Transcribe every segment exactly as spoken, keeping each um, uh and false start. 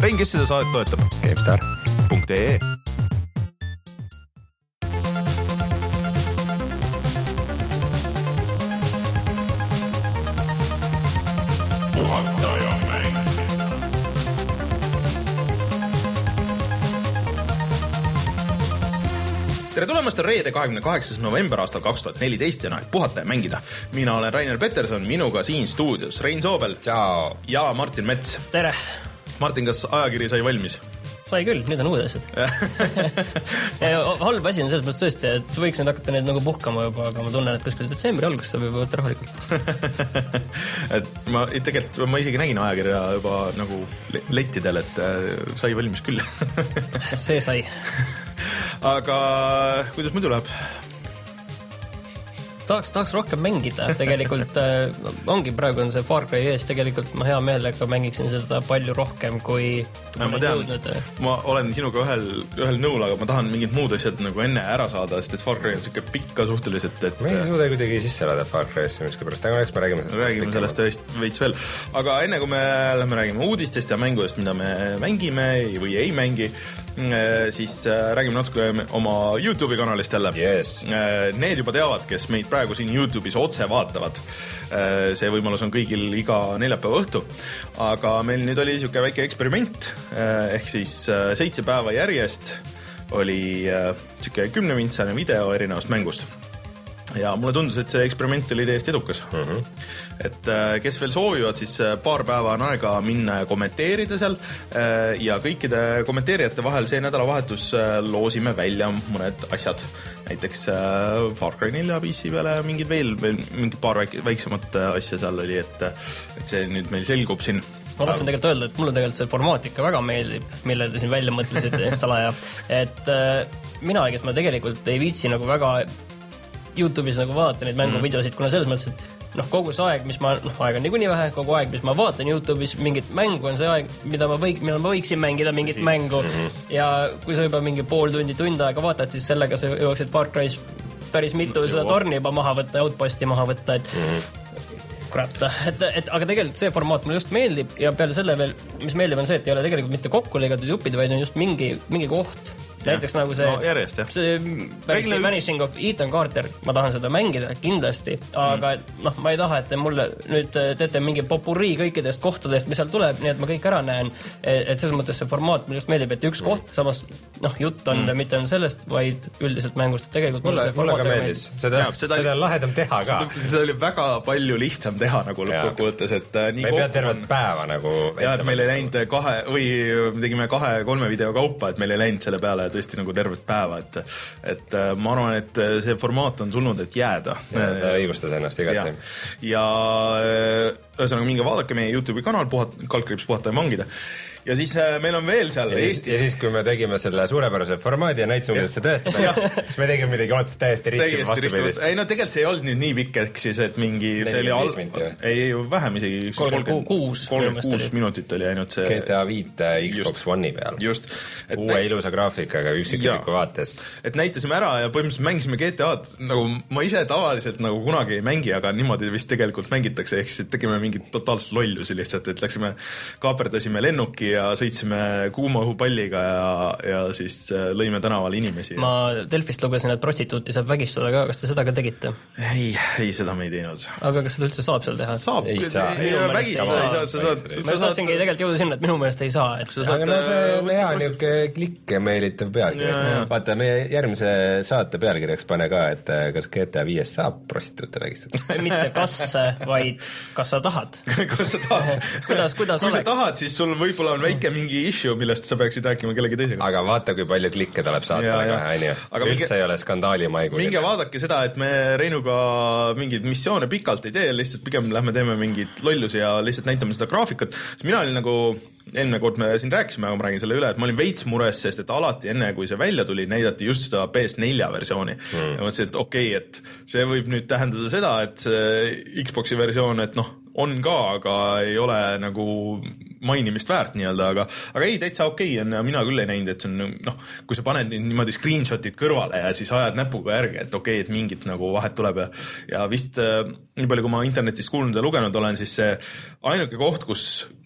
Rein, kes seda saadet toetab? GameStar punkt ee tere tulemast, on reede kahekümne kaheksas november aastal kaks tuhat neliteist ja on aeg puhata ja mängida. Mina olen Rainer Peterson, minuga siin stuudios Rein Soobel Ciao. Ja Martin Mets. Tere! Martin, kas ajakiri sai valmis? Sai küll, nüüd on uued asjad. Halb asi on selles mõttes tõesti, et võiks nüüd hakata neid nagu puhkama juba, aga ma tunnen, et kuskil detsembri alguses saab juba võtta rahulikult. et ma tegelikult ma isegi nägin ajakirja juba nagu lettidel, et sai valmis küll. See sai. Aga kuidas muidu läheb? Tahaks, tahaks rohkem mängida. Tegelikult äh, ongi praegu on see Far Cry ees. Tegelikult ma hea meelega mängiksin seda palju rohkem, kui ma, ma tean, jõudnud. Ma olen sinuga ühel, ühel nõul, aga ma tahan mingid muud asjad nagu enne ära saada, sest et Far Cry on siuke pikka suhteliselt, et me ei suuda kuidagi sisse elada Far Cry'sse miski pärast, aga eks me räägime sellest. Räägime sellest tõest veits veel. Aga enne kui me lähme räägime uudistest ja mängudest, mida me mängime või ei mängi, siis räägime natuke oma YouTube'i kanalist jälle. Yes. Need juba teavad, kes meid praegu siin YouTube'is otse vaatavad. See võimalus on kõigil iga neljapäeva õhtu. Aga meil nüüd oli siuke väike eksperiment, ehk siis seitse päeva järjest oli siuke kümnemintsane video erinevast mängust. Ja mulle tundus, et see eksperiment oli täiesti edukas. Uh-huh. Et kes veel soovivad, siis paar päeva on aega minna ja kommenteerida seal ja kõikide kommenteerijate vahel see nädalavahetus loosime välja mõned asjad. Näiteks Far Cry nelja P C peale mingid veel, veel mingid paar väiksemat asja seal oli, et, et see nüüd meil selgub siin. Ma tahtsin tegelikult öelda, et mulle tegelikult see formaat ikka väga meeldib, mille te siin välja mõtlesite salaja. Et mina, kes ma tegelikult ei viitsi nagu väga YouTube'is nagu vaatan neid mänguvideosid, kuna selles mõttes, et noh, kogu see aeg, mis ma, noh, aeg on niikuinii vähe, kogu aeg, mis ma vaatan YouTube'is mingit mängu, on see aeg, mida ma, võik, mida ma võiksin mängida mingit mängu. Mm-hmm. Ja kui sa juba mingi pool tundi, tund aega vaatad, siis sellega sa jõuaksid Far Cry's päris mitu seda torni juba maha võtta ja outposti maha võtta, et mm-hmm. kurat, et, et, aga tegelikult see formaat mulle just meeldib ja peale selle veel, mis meeldib on see, et ei ole tegelikult mitte kokku lõigatud jupid, vaid on just mingi, mingi koht. Näiteks nagu see, no, järjest, see Vanishing, Vanishing of Ethan Carter, ma tahan seda mängida kindlasti, aga mm. noh, ma ei taha, et te mulle nüüd teete mingi popurii kõikidest kohtadest, mis seal tuleb, nii et ma kõik ära näen, et selles mõttes see formaat mulle just meeldib, et üks koht, samas noh, jutt on mm. mitte on sellest, vaid üldiselt mängust, et tegelikult mulle, see mulle ka meeldis, seda, ja, seda, seda on lahedam teha ka. Seda, seda oli väga palju lihtsam teha nagu lõppkokkuvõttes, et nii me ei pea tervet päeva nagu ja, et meil ei läinud kahe, või tegime kahe-kolme video kaupa, et meil ei läinud selle peale tõesti nagu tervet päeva, et, et ma arvan, et see formaat on tulnud, et jääda. Ja, ta õigustas ennast igati. Ja, ja ühesõnaga minge vaadake meie YouTube'i kanal puhat, kalkriips puhata ja mangida. Ja siis meil on veel seal ja siis, Eesti. Ja siis, kui me tegime selle suurepärase formaadi ja näitasime, kuidas see tõesti pärast, siis me tegime midagi ots täiesti risti vastupidist. Ei, no tegelikult see ei olnud nüüd nii pikk, ehk siis, et mingi see oli al... ei, vähem isegi kolmkümmend kuus minutit oli ainult see G T A viis Xbox One'i peal. Just. Et uue ilusa graafikaga üksikisiku vaates. Et näitasime ära ja põhimõtteliselt mängisime G T A-d, nagu ma ise tavaliselt nagu kunagi ei mängi, aga niimoodi vist tegelikult mängitakse, ehk siis tegime mingit totaalselt lollusi lihtsalt, et läksime, kaaperdasime lennuki ja sõitsime kuuma õhupalliga ja, ja siis lõime tänaval inimesi. Ma Delfist lugesin, et prostituuti saab vägistada ka, kas te seda ka tegite? Ei, ei seda me ei teinud. Aga kas seda üldse saab seal teha? Saab, ei saa. Vägistada ei saa, sa saad... Ma tahtsingi tegelikult jõuda sinna, et minu meelest ei saa. Et... aga no see hea niuke klikke meelitav pealkiri. Vaata, meie järgmise saate pealkirjaks pane ka, et kas G T A viis saab prostituute vägistada. Mitte kas, vaid kas sa tahad. Kas sa tahad? kuidas, kuidas kui oleks? sa tahad, siis sul võib-olla on väike mingi issue, millest sa peaksid rääkima kellegi teisega. Aga vaata, kui palju klikke tuleb saatele kahe, on ju. Üldse minge, ei ole skandaali maigu. Minge vaadake seda, et me Reinuga mingeid missioone pikalt ei tee, lihtsalt pigem lähme teeme mingid lollusi ja lihtsalt näitame seda graafikat. Sest mina olin nagu, eelmine kord me siin rääkisime, aga ma räägin selle üle, et ma olin veits mures, sest et alati enne, kui see välja tuli, näidati just seda P S neli versiooni. Mm. Ja mõtlesin, et okei, okay, et see võib nüüd tähendada seda, et see Xboxi versioon, et noh, on ka, aga ei ole nagu mainimist väärt nii-öelda, aga, aga ei, täitsa okei okay on ja mina küll ei näinud, et see on, noh, kui sa paned niimoodi screenshotid kõrvale ja siis ajad näpuga järgi, et okei okay,, et mingit nagu vahet tuleb ja, ja vist nii palju, kui ma internetist kuulnud ja lugenud olen, siis see ainuke koht, kus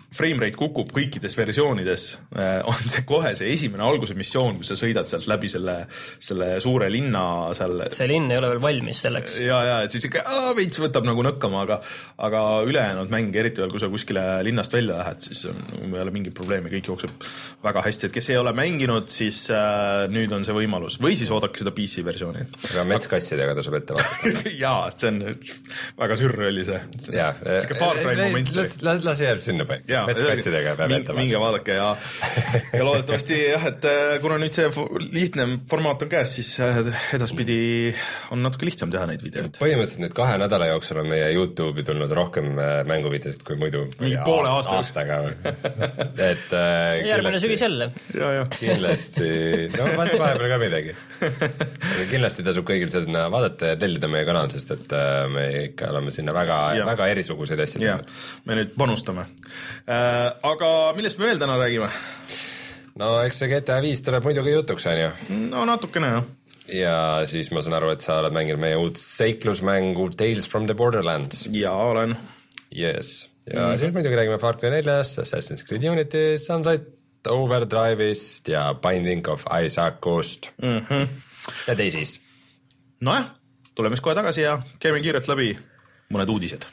frame rate kukub kõikides versioonides, on see kohe see esimene alguse missioon, kus sa sõidad sealt läbi selle, selle suure linna seal. See linn ei ole veel valmis selleks. Ja, ja, et siis ikka aah, veits võtab nagu nõkkama, aga, aga ülejäänud mäng, eriti veel, kui sa kuskile linnast välja lähed, siis on, ei ole mingit probleemi, kõik jookseb väga hästi, et kes ei ole mänginud, siis äh, nüüd on see võimalus. Või siis oodake seda P C versiooni. Aga metskassidega tasub ette vaadata. Jaa, see on väga sürr oli see. Jaa, las, las, las jääb sinna paik. Metskassidega peab ette minge vaadake ja, ja loodetavasti jah, et kuna nüüd see lihtne formaat on käes, siis edaspidi on natuke lihtsam teha neid videoid. Põhimõtteliselt nüüd kahe nädala jooksul on meie YouTube'i tulnud rohkem mänguvideosid kui muidu mingi poole aasta aastaga. Et äh, järgmine sügis jälle. Ja, ja. Kindlasti, no vast vahepeal ka midagi. Kindlasti tasub kõigil seda vaadata ja tellida meie kanal, sest et me ikka oleme sinna väga, väga erisuguseid asju. Ja, me nüüd panustame. Äh, aga millest me veel täna räägime? No eks see G T A viis tuleb muidugi jutuks, on ju? No natukene, jah. Ja siis ma saan aru, et sa oled mänginud meie uut seiklusmängu Tales from the Borderlands. Ja, olen. Yes. Ja mm-hmm. siis muidugi räägime Far Cry neljast, Assassin's Creed Unity, Sunset Overdrive'ist ja Binding of Isaac'ust mm-hmm. ja teisist. Nojah, tuleme siis kohe tagasi ja käime kiirelt läbi mõned uudised.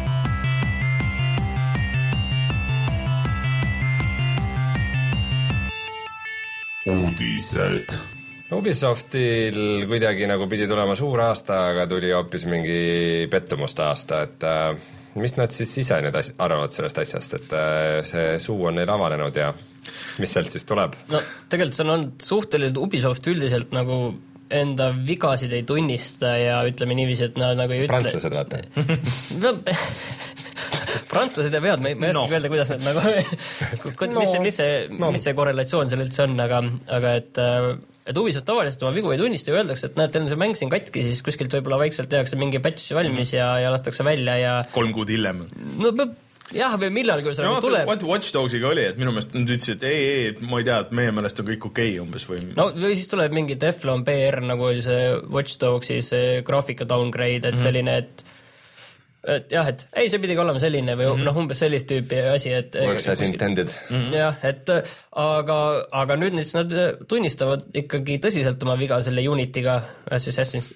Uudised. Ubisoftil kuidagi nagu pidi tulema suur aasta, aga tuli hoopis mingi pettumuste aasta, et äh, mis nad siis ise nüüd as- arvavad sellest asjast, et äh, see suu on neil avanenud ja mis sealt siis tuleb? No tegelikult see on olnud suhteliselt Ubisoft üldiselt nagu enda vigasid ei tunnista ja ütleme niiviisi, et nad nagu ei ütle... Prantslased vaata. Prantslased ja vead, ma ei no. oska öelda, kuidas nad nagu no. mis, see, mis, see, no. mis see korrelatsioon seal üldse on, aga, aga et, et Ubisoft tavaliselt oma vigu ei tunnista ja öeldakse, et näed, teil on see mäng siin katki, siis kuskilt võib-olla vaikselt tehakse mingi patch valmis mm. ja, ja lastakse välja ja kolm kuud hiljem. No jah, või millal, kui see no, tuleb. Watch Dogsiga oli, et minu meelest nad ütlesid, et ei, ei, ma ei tea, et meie meelest on kõik okei okay umbes või... No või siis tuleb mingi Teflon B R, nagu oli see Watch Dogsi see graafika downgrade, et mm-hmm. selline, et et jah, et ei, see pidigi olema selline või mm-hmm. noh, umbes sellist tüüpi asi, et works as intended. Mm-hmm. jah, et aga, aga nüüd nüüd nad tunnistavad ikkagi tõsiselt oma viga selle Unity'ga, Assassin's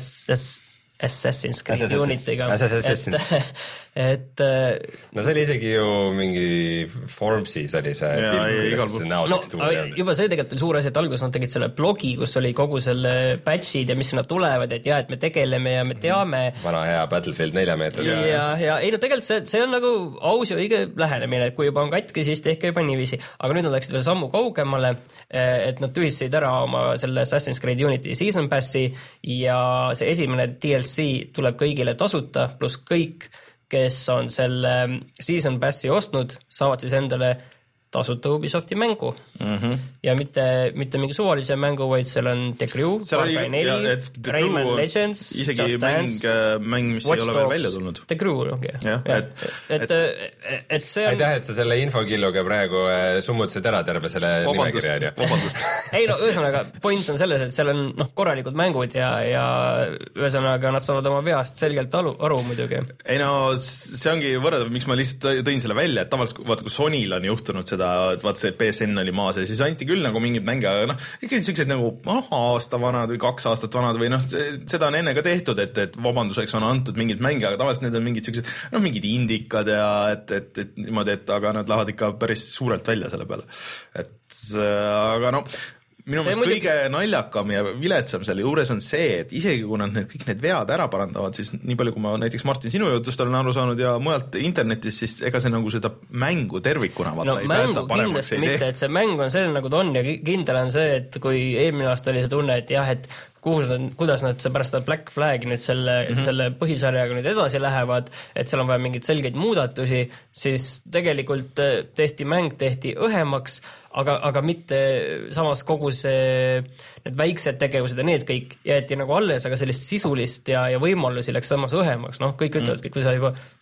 Assassin's Creed Unity'ga, et, et no see oli isegi ju mingi Forbesis oli see pilt, kus näoliks no, juba see tegelikult oli suur asi, et alguses nad tegid selle blogi, kus oli kogu selle patchid ja mis sinna tulevad, et jah, et me tegeleme ja me teame. Vana hea Battlefield nelja meetri. Ja, ja, ja ei no tegelikult see, see on nagu aus ja õige lähenemine, et kui juba on katki, siis tehke juba niiviisi, aga nüüd nad läksid veel sammu kaugemale, et nad tühistasid ära oma selle Assassin's Creed Unity Season Passi ja see esimene D L C tuleb kõigile tasuta, pluss kõik, kes on selle Season Passi ostnud, saavad siis endale tasuta Ubisofti mängu mm-hmm. ja mitte, mitte mingi suvalise mängu, vaid seal on The Crew, Far Cry neli, Rayman Legends, isegi Just mäng, Dance, mäng, mis Watch ei ole veel välja tulnud. The Crew, okei. Okay. Ja, et, et, et, et see on... Aitäh, et sa selle infokilluga praegu summutasid ära terve selle nimekirja. Vabandust. ei no, ühesõnaga, point on selles, et seal on noh, korralikud mängud ja, ja ühesõnaga nad saavad oma veast selgelt aru, aru muidugi. Ei no, see ongi võrreldav, miks ma lihtsalt tõin selle välja, et tavaliselt vaata, kui Sonyl on juhtunud seda, et vaata see P S N oli maas ja siis anti küll nagu mingid mänge, aga noh, ikka sellised nagu oh, aasta vanad või kaks aastat vanad või noh, seda on enne ka tehtud, et, et vabanduseks on antud mingid mänge, aga tavaliselt need on mingid sellised, noh, mingid indikad ja et, et, et niimoodi, et aga nad lähevad ikka päris suurelt välja selle peale. Et aga noh, minu meelest muidugi... kõige naljakam ja viletsam selle juures on see, et isegi kui nad need, kõik need vead ära parandavad, siis nii palju, kui ma näiteks Martin sinu jutust olen aru saanud ja mujalt internetis, siis ega see nagu seda mängu tervikuna vaata no, ei päästa paremaks ei mitte, et see mäng on selline, nagu ta on ja kindel on see, et kui eelmine aasta oli see tunne, et jah, et kuhu nad, kuidas nad pärast seda Black Flagi nüüd selle, mm-hmm. selle põhisarjaga nüüd edasi lähevad, et seal on vaja mingeid selgeid muudatusi, siis tegelikult tehti mäng, tehti õhemaks, aga, aga mitte samas kogu see, need väiksed tegevused ja need kõik jäeti nagu alles, aga sellist sisulist ja, ja võimalusi läks samas õhemaks, noh, kõik ütlevad, mm. kui sa juba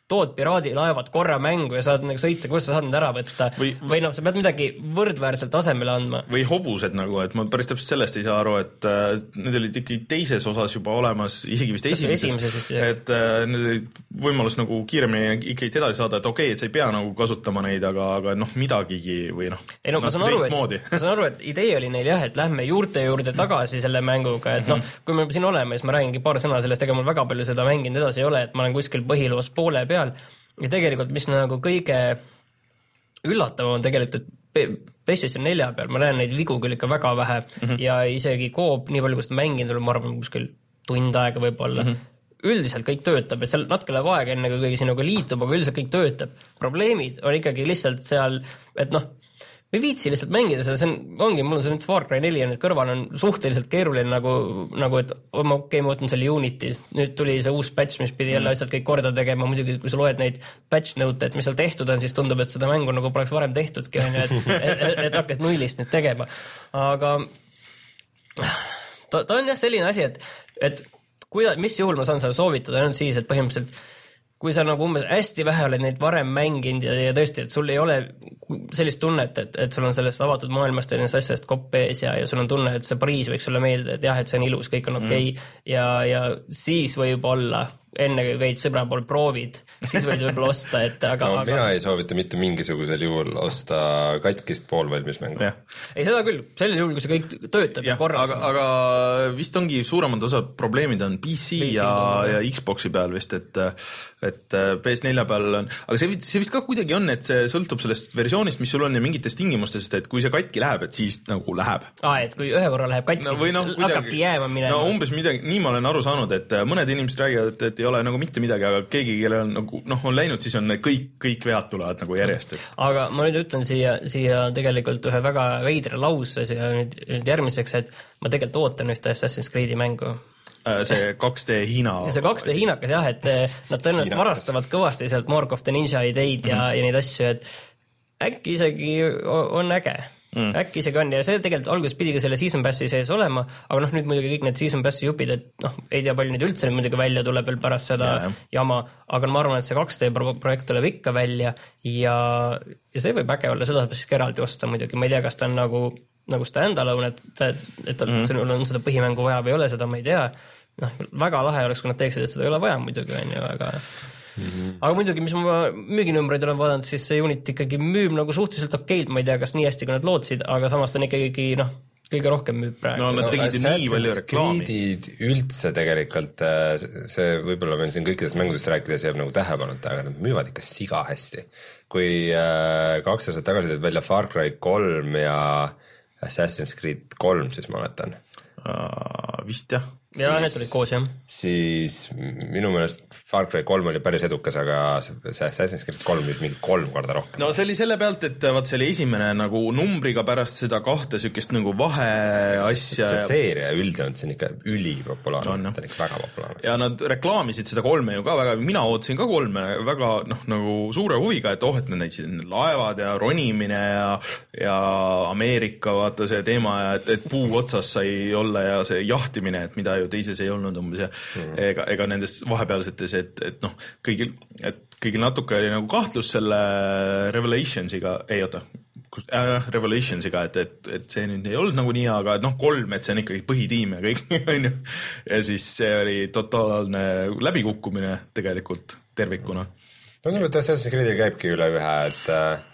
tood piraadilaevad korra mängu ja saad nagu sõita, kus sa saad need ära võtta või, või noh, sa pead midagi võrdväärselt tasemele andma. Või hobused nagu, et ma päris täpselt sellest ei saa aru, et äh, need olid ikkagi teises osas juba olemas, isegi vist esimeses, esimeses vist, et äh, need olid võimalus nagu kiiremini ikkagi edasi saada, et okei okay,, et sa ei pea nagu kasutama neid, aga, aga noh, midagigi või noh, ei, no, ma saan aru, et, ma saan aru, et idee oli neil jah, et lähme juurte juurde tagasi selle mänguga, et noh, kui me siin oleme, siis ma räägingi paar sõna sellest, ega mul väga palju seda mänginud edasi ei ole, et ma olen kuskil põhiloos poole peal ja tegelikult, mis nagu kõige üllatav on tegelikult, et PlayStation nelja peal ma näen neid vigu küll ikka väga vähe mm -hmm. ja isegi Coop, nii palju kui seda mänginud, ma arvan, kuskil tund aega võib-olla mm, -hmm. üldiselt kõik töötab, et seal natuke läheb aega enne, kui kõigi sinuga liitub, aga üldiselt kõik töötab. Probleemid on ikkagi lihtsalt seal, et noh, ei viitsi lihtsalt mängida, see on, ongi, mul on see nüüd Far Cry neli ja nüüd kõrval on suhteliselt keeruline nagu, nagu et ma okei, ma võtan selle Unity, nüüd tuli see uus patch, mis pidi jälle asjad kõik korda tegema, muidugi kui sa loed neid patch note, et mis seal tehtud on, siis tundub, et seda mängu nagu poleks varem tehtudki, on ju, et, et, et, et hakkas nullist nüüd tegema. Aga ta, ta on jah selline asi, et, et kui, mis juhul ma saan seda soovitada, on siis, et põhimõtteliselt kui sa nagu umbes hästi vähe oled neid varem mänginud ja, ja tõesti, et sul ei ole sellist tunnet, et, et sul on sellest avatud maailmast ja nendest asjast kopp ees ja, ja sul on tunne, et see Pariis võiks sulle meeldida, et jah, et see on ilus, kõik on okei okay, mm. ja, ja siis võib olla enne kui käid sõbra pool proovid, siis võid võib-olla osta, et aga, no, aga... mina ei soovita mitte mingisugusel juhul osta katkist poolvalmis mängu. Ei, seda küll, sellel juhul, kui see kõik töötab ja, korras. Aga, aga vist ongi suuremad osad probleemid on P C, P C ja, ja Xboxi peal vist, et, et P S nelja peal on, aga see, see vist ka kuidagi on, et see sõltub sellest versioonist, mis sul on ja mingitest tingimustest, et kui see katki läheb, et siis nagu läheb. Aa, et kui ühe korra läheb katki, no, siis no, hakkabki jääma minema. No umbes midagi, nii ma olen aru saanud, et mõned inimesed räägivad, et ei ole nagu mitte midagi, aga keegi, kelle on nagu, noh, on läinud, siis on kõik, kõik vead tulevad nagu järjest. Et... Aga ma nüüd ütlen siia, siia tegelikult ühe väga veidra lause siia nüüd, nüüd järgmiseks, et ma tegelikult ootan ühte Assassin's Creed'i mängu. See kaks D Hiina. Ja see kaks D Hiinakas jah, et nad tõenäoliselt varastavad kõvasti sealt Mark of the Ninja ideid ja, mm-hmm. ja neid asju, et äkki isegi on äge. Mm. Äkki isegi on ja see tegelikult alguses pidi ka selle Season Passi sees olema, aga noh, nüüd muidugi kõik need Season Passi jupid, et noh, ei tea palju neid üldse nüüd muidugi välja tuleb veel pärast seda ja, jama, aga ma arvan, et see kaks D projekt tuleb ikka välja ja, ja see võib äge olla, seda saab siis eraldi osta muidugi, ma ei tea, kas ta on nagu, nagu stand-alone, et, et mm. sul on seda põhimängu vaja või ei ole, seda ma ei tea, noh, väga lahe oleks, kui nad teeksid, et seda ei ole vaja muidugi, on ju, aga Mm-hmm. aga muidugi, mis ma müüginumbreid olen vaadanud, siis see unit ikkagi müüb nagu suhteliselt okeilt, ma ei tea, kas nii hästi, kui nad lootsid, aga samas ta on ikkagi, noh, kõige rohkem müüb praegu. No nad tegid no, nii palju reklaami. Üldse tegelikult, see võib-olla meil siin kõikidest mängudest rääkides jääb nagu tähepanuta, aga nad müüvad ikka siga hästi. Kui kaks aastat tagasi tulid välja Far Cry kolm ja Assassin's Creed kolm, siis ma mäletan. Uh, vist jah. Ja need olid koos, jah. Siis minu meelest Far Cry kolm oli päris edukas, aga see Assassin's Creed kolm vist mingi kolm korda rohkem. No see oli selle pealt, et vaat see oli esimene nagu numbriga pärast seda kahte sükest nagu vahe asja. See seeria üldjoont, see on ikka ülipopulaarne, no, no. Ta on ikka väga populaarne. Ja nad reklaamisid seda kolme ju ka väga, mina ootasin ka kolme väga noh, nagu suure huviga, et oh, et nad näitasid laevad ja ronimine ja, ja Ameerika vaata see teema ja et, et puu otsas sai olla ja see jahtimine, et mida ju teises ei olnud umbes ja mm. ega, ega nendes vahepealsetes, et, et noh, kõigil, et kõigil natuke oli nagu kahtlus selle Revelationsiga, ei oota, äh, Revelationsiga, et, et, et see nüüd ei olnud nagu nii, aga noh, kolm, et see on ikkagi põhitiim ja kõik, on ju. Ja siis see oli totaalne läbikukkumine tegelikult tervikuna. No nüüd, et Assassin's Creed'il käibki üle ühe, et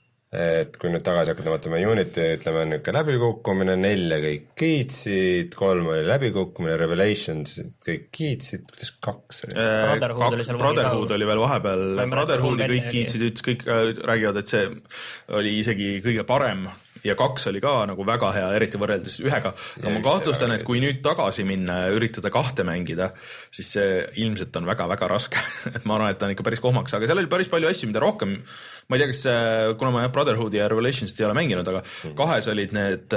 et kui nüüd tagasi hakata mõtlema Unity, ütleme niuke läbikukkumine, nelja kõik kiitsid, kolm oli läbikukkumine, Revelations kõik kiitsid, kuidas kaks oli? Brotherhood oli seal Brotherhood oli veel vahepeal, Brotherhoodi kõik kiitsid, ütles kõik räägivad, et see oli isegi kõige parem ja kaks oli ka nagu väga hea, eriti võrreldes ühega. No ma kahtlustan, et kui nüüd tagasi minna ja üritada kahte mängida, siis see ilmselt on väga-väga raske. Et ma arvan, et ta on ikka päris kohmaks, aga seal oli päris palju asju, mida rohkem, ma ei tea, kas, kuna ma Brotherhoodi ja Revelationsit ei ole mänginud, aga kahes olid need,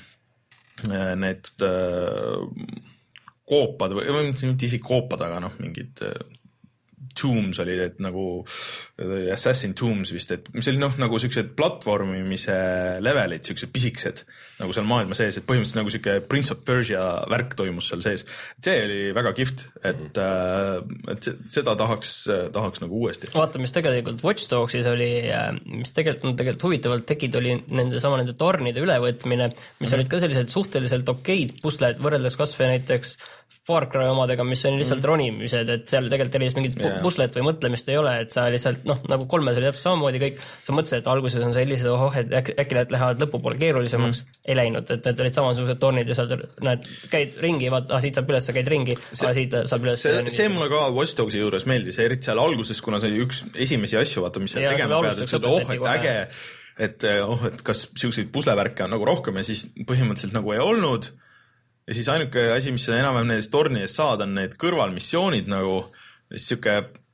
need koopad või mitte isegi koopad, aga noh, mingid Tombs oli, et nagu Assassin Tombs vist, et mis oli noh, nagu siuksed platvormimise levelid, siuksed pisikesed nagu seal maailma sees, et põhimõtteliselt nagu siuke Prince of Persia värk toimus seal sees. See oli väga kihvt, et, et seda tahaks, tahaks nagu uuesti. Vaata, mis tegelikult Watch Dogsis oli, mis tegelikult, no tegelikult huvitavalt tekid, oli nende sama nende tornide ülevõtmine, mis mm-hmm. olid ka sellised suhteliselt okeid pusled võrreldes kas või näiteks Far Cry omadega, mis on lihtsalt mm. ronimised, et seal tegelikult sellist mingit yeah. puslet või mõtlemist ei ole, et sa lihtsalt, noh, nagu kolmes oli täpselt samamoodi kõik, sa mõtlesid, et alguses on sellised, oh, et äkki need lähevad lõpupoole keerulisemaks, mm. ei läinud, et need olid samasugused tornid ja sa näed, käid ringi, vaat, ah, siit saab üles, sa käid ringi, aga siit saab üles. See, see mulle ka Watch Dogsi juures meeldis, eriti seal alguses, kuna see oli üks esimesi asju, vaata, mis seal ja, tegema pead, et seda, oh, et äge, et, oh, et kas siukseid puslevärke on nagu rohkem ja siis põhimõtteliselt nagu ei olnud. Ja siis ainuke asi, mis on enam-vähem nendest tornides saad, on need kõrvalmissioonid nagu, siis siuke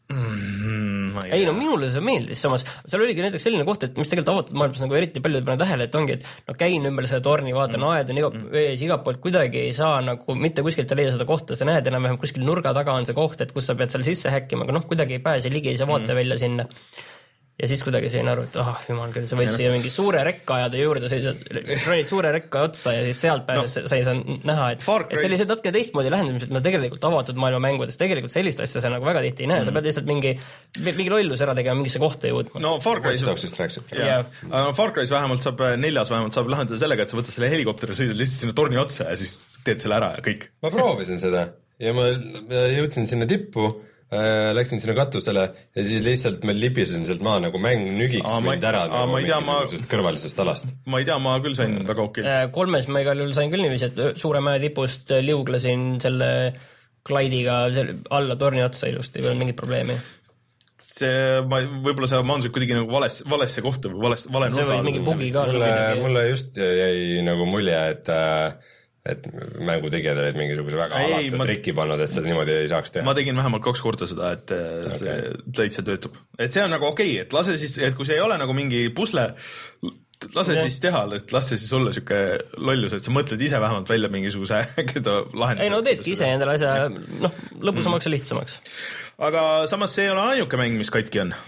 mm, ei, ei no minule see meeldis, samas seal oligi näiteks selline koht, et mis tegelikult avatud maailmas nagu eriti palju pane tähele, et ongi, et no käin ümber selle torni, vaatan mm. aed on iga, mm. iga poolt kuidagi ei saa nagu mitte kuskilt leida seda kohta, sa näed enam-vähem kuskil nurga taga on see koht, et kus sa pead seal sisse häkkima, aga noh, kuidagi ei pääse ligi, ei saa vaate mm. välja sinna. Ja siis kuidagi sain aru, et ah, oh, jumal küll, sa võid siia mingi suure rekka ajada juurde, sa ronid suure rekka otsa ja siis sealt pääses no, sa ei saa näha, et, et sellised natuke teistmoodi lähendamised, no tegelikult avatud maailma mängudes, tegelikult sellist asja sa nagu väga tihti ei näe, mm. sa pead lihtsalt mingi, mingi lollus ära tegema, mingisse kohta jõudma. No Far Cry's, yeah. no, Far Cry's vähemalt saab, neljas vähemalt saab lahendada sellega, et sa võtad selle helikopteri, sõidad lihtsalt sinna torni otsa ja siis teed selle ära ja kõik. Ma proovisin seda ja ma jõudsin sinna tippu, läksin sinna katusele ja siis lihtsalt me libisin sealt maa nagu mäng nügiks mind ära aa, nagu mingisugusest ma... kõrvalisest alast. Ma ei tea, ma küll sain väga okei. Kolmes ma igal juhul sain küll niiviisi, et suure mäe tipust liuglasin selle glaidiga alla torni otsa ilusti, ei olnud mingit probleemi. See, ma, võib-olla sa maandusid kuidagi nagu valesse, valesse kohta või valest, vale see või mingi bugi ka. Mulle, mulle just jäi nagu mulje, et et mängutegijad olid mingisuguse väga ei, alatu ma... trikki pannud, et seda niimoodi ei saaks teha. Ma tegin vähemalt kaks korda seda, et okay. see täitsa töötub. Et see on nagu okei, et lase siis, et kui see ei ole nagu mingi pusle, lase ja. siis teha, et lase siis olla siuke lollus, et sa mõtled ise vähemalt välja mingisuguse ägeda lahenduse. Ei no teedki ise endale asja, noh, lõpusamaks ja lihtsamaks. Aga samas see ei ole ainuke mäng, mis katki on.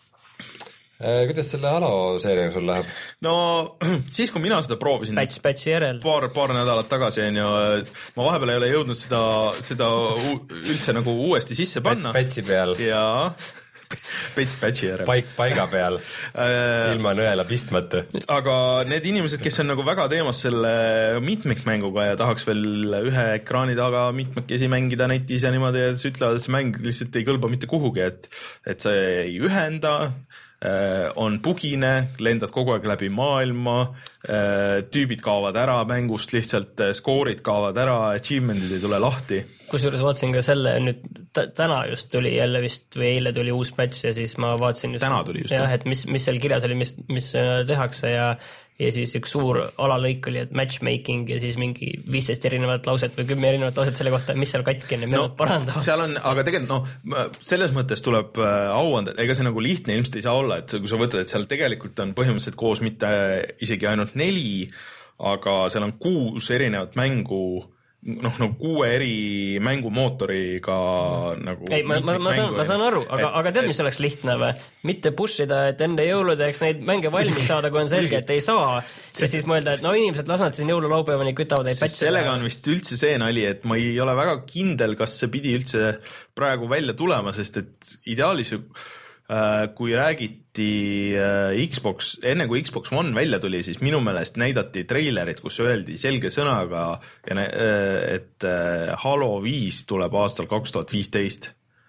Kuidas selle Halo seeriaga sul läheb? No siis, kui mina seda proovisin Päts, pätsi järel paar, paar nädalat tagasi on ju, ma vahepeal ei ole jõudnud seda, seda üldse nagu uuesti sisse panna. Päts pätsi peal. Jaa, Päts pätsi järel. Paik paiga peal, ilma nõela pistmata. Aga need inimesed, kes on nagu väga teemas selle mitmikmänguga ja tahaks veel ühe ekraani taga mitmekesi mängida netis ja niimoodi, et sa ütlevad, et see mäng lihtsalt ei kõlba mitte kuhugi, et, et see ei ühenda, on bugine, lendad kogu aeg läbi maailma, tüübid kaovad ära mängust, lihtsalt skoorid kaovad ära, achievementid ei tule lahti. Kusjuures vaatasin ka selle, nüüd täna just tuli jälle vist või eile tuli uus patch ja siis ma vaatasin just, täna tuli just, jah, et mis, mis seal kirjas oli, mis, mis tehakse ja ja siis üks suur alalõik oli, et matchmaking ja siis mingi viisteist erinevat lauset või kümme erinevat lauset selle kohta, mis seal katki on ja mida no, parandavad. Seal on, aga tegelikult noh, selles mõttes tuleb au anda, ega see nagu lihtne ilmselt ei saa olla, et kui sa võtad, et seal tegelikult on põhimõtteliselt koos mitte isegi ainult neli, aga seal on kuus erinevat mängu, noh, nagu kuue eri mängumootoriga nagu ei, ma, ma, ma, saan, ma saan aru, aga, et, aga tead, mis oleks lihtne või? Mitte pushida, et enne jõuludeks neid mänge valmis saada, kui on selge, et ei saa, ja siis mõelda, et no inimesed las nad siin jõululaupäevani kütavad neid pätsi. Sellega on vist üldse see nali, et ma ei ole väga kindel, kas see pidi üldse praegu välja tulema, sest et ideaalis kui räägiti Xbox, enne kui Xbox One välja tuli, siis minu meelest näidati treilerit, kus öeldi selge sõnaga, et Halo viis tuleb aastal kaks tuhat viisteist.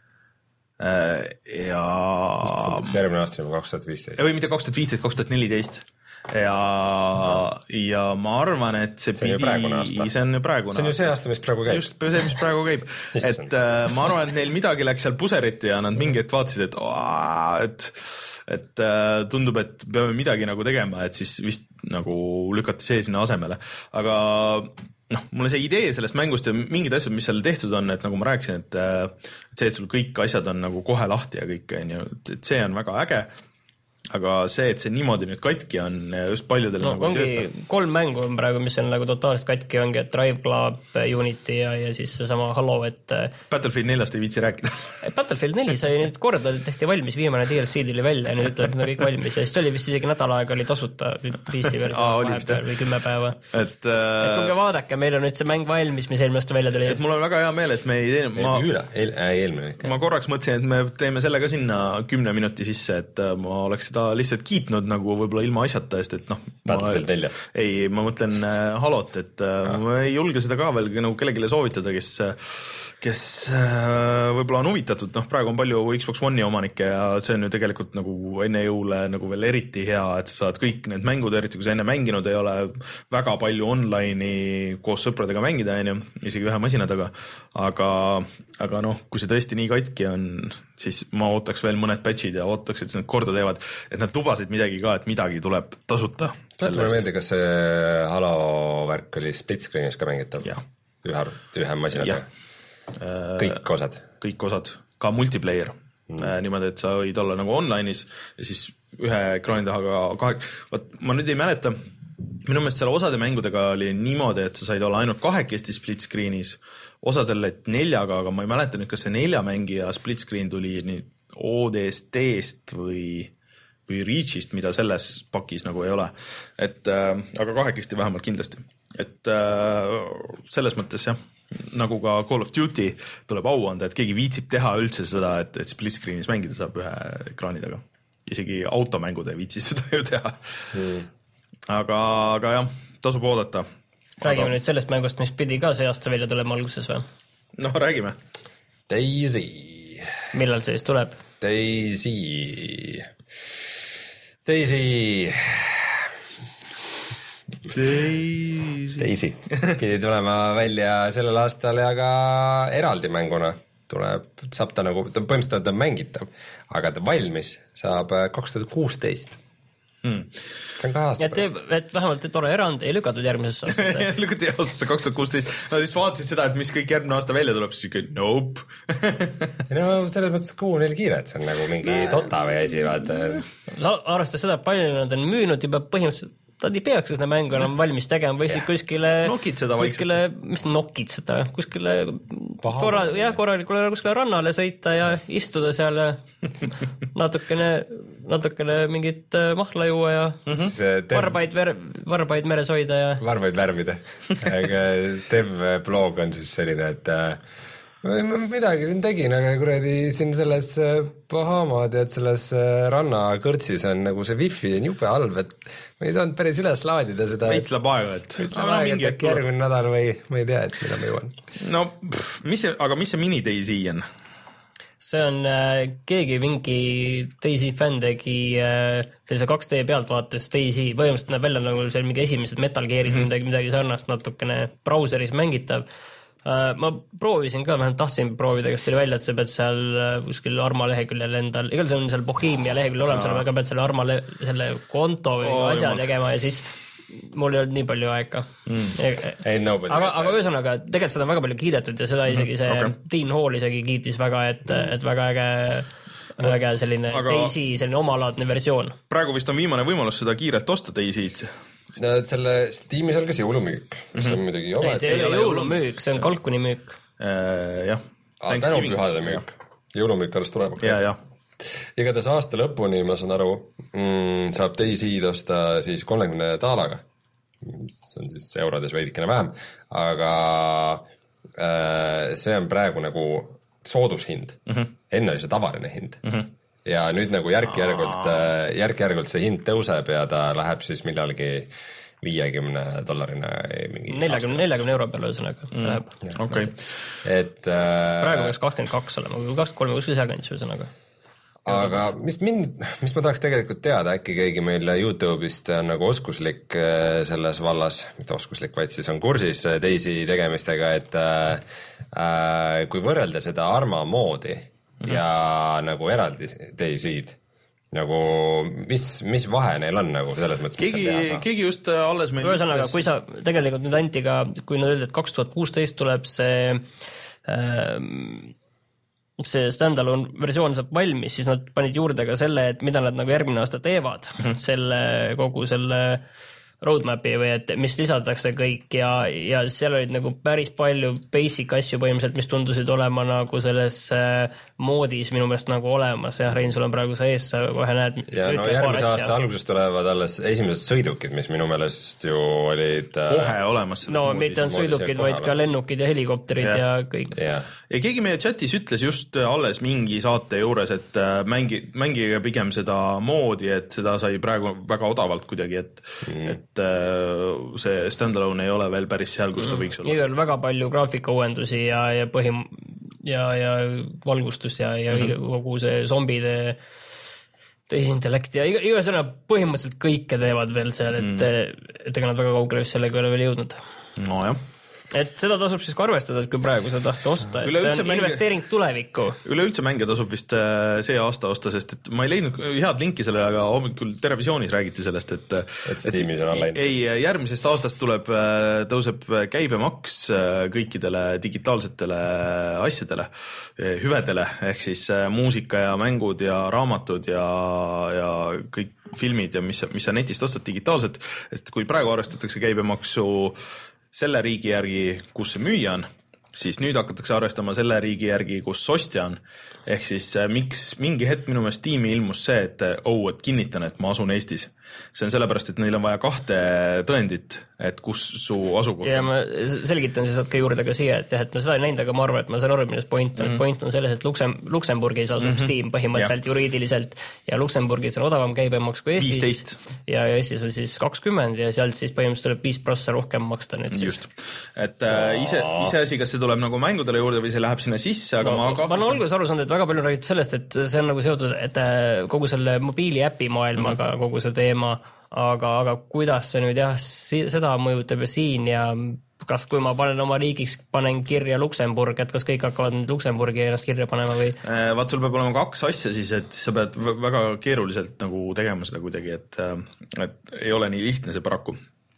Ja... Mis järgmine aasta juba kaks tuhat viisteist? Või mitte kaks tuhat viisteist, kaks tuhat neliteist. Ja, ja ma arvan, et see, see pidi, see on ju praegune see on ju see aasta, mis praegu käib. Just see, mis praegu käib. et äh, ma arvan, et neil midagi läks seal puseriti ja nad mingi et vaatasid, et, oaa, et, et äh, tundub, et peame midagi nagu tegema, et siis vist nagu lükati see sinna asemele. Aga noh, mulle see idee sellest mängust ja mingid asjad, mis seal tehtud on, et nagu ma rääkisin, et, et see, et sul kõik asjad on nagu kohe lahti ja kõik, et see on väga äge. aga see, et see niimoodi nüüd katki on just paljudel no, nagu ongi töötab. Kolm mängu on praegu, mis on nagu totaalselt katki, ongi et Drive Club, Unity ja, ja siis seesama Halo, et Battlefield neljast ei viitsi rääkida. Battlefield neli sai nüüd korda, tehti valmis, viimane D L C tuli välja ja nüüd ütleb, et on kõik valmis ja siis oli vist isegi nädal aega oli tasuta P C versioon vahepeal või kümme päeva. Et, et tulge vaadake, meil on nüüd see mäng valmis, mis eelmine aasta välja tuli. Et mul on väga hea meel, et me ei tee... Ma, eel, eelmine. ma korraks mõtlesin, et me teeme selle ka sinna kümne minuti sisse, et ma oleks seda lihtsalt kiitnud nagu võib-olla ilma asjata, sest et noh Battlefield nelja. Ei, ma mõtlen äh, Halot, et äh, ma ei julge seda ka veel nagu kellelegi soovitada, kes kes äh, võib-olla on huvitatud, noh praegu on palju Xbox One'i omanikke ja see on ju tegelikult nagu enne jõule nagu veel eriti hea, et sa saad kõik need mängud, eriti kui sa enne mänginud ei ole väga palju online'i koos sõpradega mängida, on ju, isegi ühe masina taga, aga, aga noh, kui see tõesti nii katki on, siis ma ootaks veel mõned patchid ja ootaks, et nad korda teevad, et nad lubasid midagi ka, et midagi tuleb tasuta. Mulle meeldi, kas see Halo värk oli split screen'is ka mängitav? Ühe, ühe masinaga? Kõik osad? Kõik osad, ka multiplayer mm. niimoodi, et sa võid olla nagu online'is ja siis ühe ekraani taha ka kahe, vaat ma nüüd ei mäleta, minu meelest seal osade mängudega oli niimoodi, et sa said olla ainult kahekesti split screen'is, osadel et neljaga, aga ma ei mäleta nüüd, kas see nelja mängija split screen tuli nii O D S T-st või või Reachist, mida selles pakis nagu ei ole, et äh, aga kahekesti vähemalt kindlasti, et äh, selles mõttes jah, nagu ka Call of Duty tuleb au anda, et keegi viitsib teha üldse seda, et, et split screen'is mängida saab ühe ekraani taga, isegi automängud ei viitsi seda ju teha mm. aga, aga jah, tasub oodata. Räägime aga... nüüd sellest mängust, mis pidi ka see aasta välja tulema alguses või? noh, räägime. Daisy. Millal see siis tuleb? Daisy Daisy Daisy Daisy pidi tulema välja sellel aastal ja ka eraldi mänguna tuleb, saab ta nagu, ta põhimõtteliselt on mängitav, aga ta valmis saab kaks tuhat kuusteist Hmm. see on kahe aasta et, pärast. Et vähemalt tore erand ei lükatud järgmisesse aastasse. lükati aastasse kaks tuhat kuusteist. Nad just vaatasid seda, et mis kõik järgmine aasta välja tuleb, siis ikka nope. no selles mõttes kuhu neil kiire, et see on nagu mingi Dota või asi, vaata. Arvestades seda, palju nad on müünud juba põhimõtteliselt, nad ei peaks seda mängu enam valmis tegema, või siis kuskile nokid seda kuskile, mis nokid seda, kuskile korra, jah, korralikule kuskile rannale sõita ja istuda seal ja natukene, natukene mingit mahla juua ja mm-hmm. varbaid, ver, varbaid meres hoida ja varbaid värvida. aga dev-blog on siis selline, et ma midagi siin tegin, aga kuradi siin selles Bahamad ja et selles rannakõrtsis on nagu see wifi on jube halb, et ma ei saanud päris üles laadida seda. Veits läheb aega, et aga mingi äkki järgmine nädal või ma ei tea, et mida ma jõuan. No, pff, mis see, aga mis see mini Daisy on? See on äh, keegi mingi Daisy fänn tegi äh, sellise kaks D pealtvaates Daisy, põhimõtteliselt näeb välja nagu seal mingi esimesed Metal Gearid mm-hmm. midagi, midagi sarnast, natukene brauseris mängitav. Ma proovisin ka, vähemalt tahtsin proovida, kas tuli välja, et sa pead seal kuskil Arma leheküljel endal, igal see on seal Bohemia leheküljel olemas, aga pead selle Arma le selle konto või oh, asja jumal. tegema ja siis mul ei olnud nii palju aega mm. ei, no, aga, aga ühesõnaga, tegelikult seda on väga palju kiidetud ja seda isegi see okay. Dean Hall isegi kiitis väga, et, et väga äge väga selline aga Daisy, selline omalaadne versioon. Praegu vist on viimane võimalus seda kiirelt osta Daisy't. No, selle Steamis algas jõulumüük, mis on midagi ole. Ei, see ei ole jõulumüük, see on kalkuni müük. Äh, jah. Tänupühade müük. Jõulumüük alles tuleb. Ja, ja. Igatahes aasta lõpuni, ma saan aru, mm, saab Daisy'd osta siis kolmekümne daalaga, mis on siis eurodes veidikene vähem, aga äh, see on praegu nagu soodushind. Mm-hmm. Enne oli see tavaline hind. Mm-hmm. Ja nüüd nagu järk-järgult, järk-järgult see hind tõuseb ja ta läheb siis millalgi viiekümne dollarina mingi neljakümne, neljakümne euro peale ühesõnaga mm. läheb. Okay. Et äh, praegu peaks kakskümmend kaks olema, või kakskümmend kolm kuskil seakandis ühesõnaga. Aga mis mind, mis ma tahaks tegelikult teada, äkki keegi meil YouTube'ist on nagu oskuslik selles vallas, mitte oskuslik, vaid siis on kursis Daisy tegemistega, et äh, kui võrrelda seda Arma moodi ja nagu eraldi Daisy'd, nagu mis, mis vahe neil on nagu selles mõttes, keegi, keegi just alles meil ühesõnaga, kui sa tegelikult nüüd Antiga, kui nad öeldi, et kaks tuhat kuusteist tuleb see ähm, see standalone versioon saab valmis, siis nad panid juurde ka selle, et mida nad nagu järgmine aasta teevad, mm-hmm. selle kogu selle roadmapi või et mis lisatakse kõik ja, ja seal olid nagu päris palju basic asju põhimõtteliselt, mis tundusid olema nagu selles äh, moodis minu meelest nagu olemas ja Rein, sul on praegu see ees, sa kohe näed. Ja no järgmise aasta alguses tulevad alles esimesed sõidukid, mis minu meelest ju olid äh... kohe olemas. No mitte on sõidukid, vaid ka lennukid ja helikopterid ja, ja kõik. Ja. ja keegi meie chatis ütles just alles mingi saate juures, et mängi, mängige pigem seda moodi, et seda sai praegu väga odavalt kuidagi, et, mm. et see standalone ei ole veel päris seal, kus ta võiks olla. Igal väga palju graafikauendusi ja, ja põhim- ja, ja valgustust ja, ja mm-hmm. kogu see zombide tehisintellekt ja iga, iga sõna põhimõtteliselt kõike teevad veel seal, et, mm. et ega nad väga kaugele sellega ei ole veel jõudnud. No jah. Et seda tasub siis ka arvestada, et kui praegu seda tahta osta, et see on mänge, investeering tulevikku. Üleüldse mänge tasub vist see aasta osta, sest et ma ei leidnud head linki sellele, aga hommikul Terevisioonis räägiti sellest, et, et, Steamis on online. Ei, järgmisest aastast tuleb, tõuseb käibemaks kõikidele digitaalsetele asjadele, hüvedele, ehk siis muusika ja mängud ja raamatud ja, ja kõik filmid ja mis, mis sa netist ostad digitaalselt, et kui praegu arvestatakse käibemaksu selle riigi järgi, kus see müüja on, siis nüüd hakatakse arvestama selle riigi järgi, kus ostja on. Ehk siis miks mingi hetk minu meelest tiimi ilmus see, et oh, et kinnitan, et ma asun Eestis. See on sellepärast, et neil on vaja kahte tõendit, et kus su asukoht on. Ja ma selgitan siis ka juurde ka siia, et jah, et ma seda ei näinud, aga ma arvan, et ma saan aru, milles point on. Mm-hmm. Point on selles, et Luksem, Luksemburgis asub mm-hmm. Steam põhimõtteliselt ja. Juriidiliselt ja Luksemburgis on odavam käibemaks kui Eestis. viisteist. Ja Eestis on siis kakskümmend ja sealt siis põhimõtteliselt tuleb viis prossa rohkem maksta nüüd siis. Just. Et äh, ise, ise asi, kas see tuleb nagu mängudele juurde või see läheb sinna sisse, aga no, ma kahtlustan... Ma olen alguses aru saanud, et väga palju räägitud sellest, et see on nagu seotud, et kogu selle mobiiliäpi maailmaga mm-hmm. kogu see teema, aga, aga kuidas see nüüd jah, seda mõjutab ja siin ja kas kui ma panen oma riigiks, panen kirja Luksemburg, et kas kõik hakkavad nüüd Luksemburgi ennast kirja panema või? Vaat sul peab olema kaks asja siis, et sa pead väga keeruliselt nagu tegema seda kuidagi, et, et ei ole nii lihtne see paraku.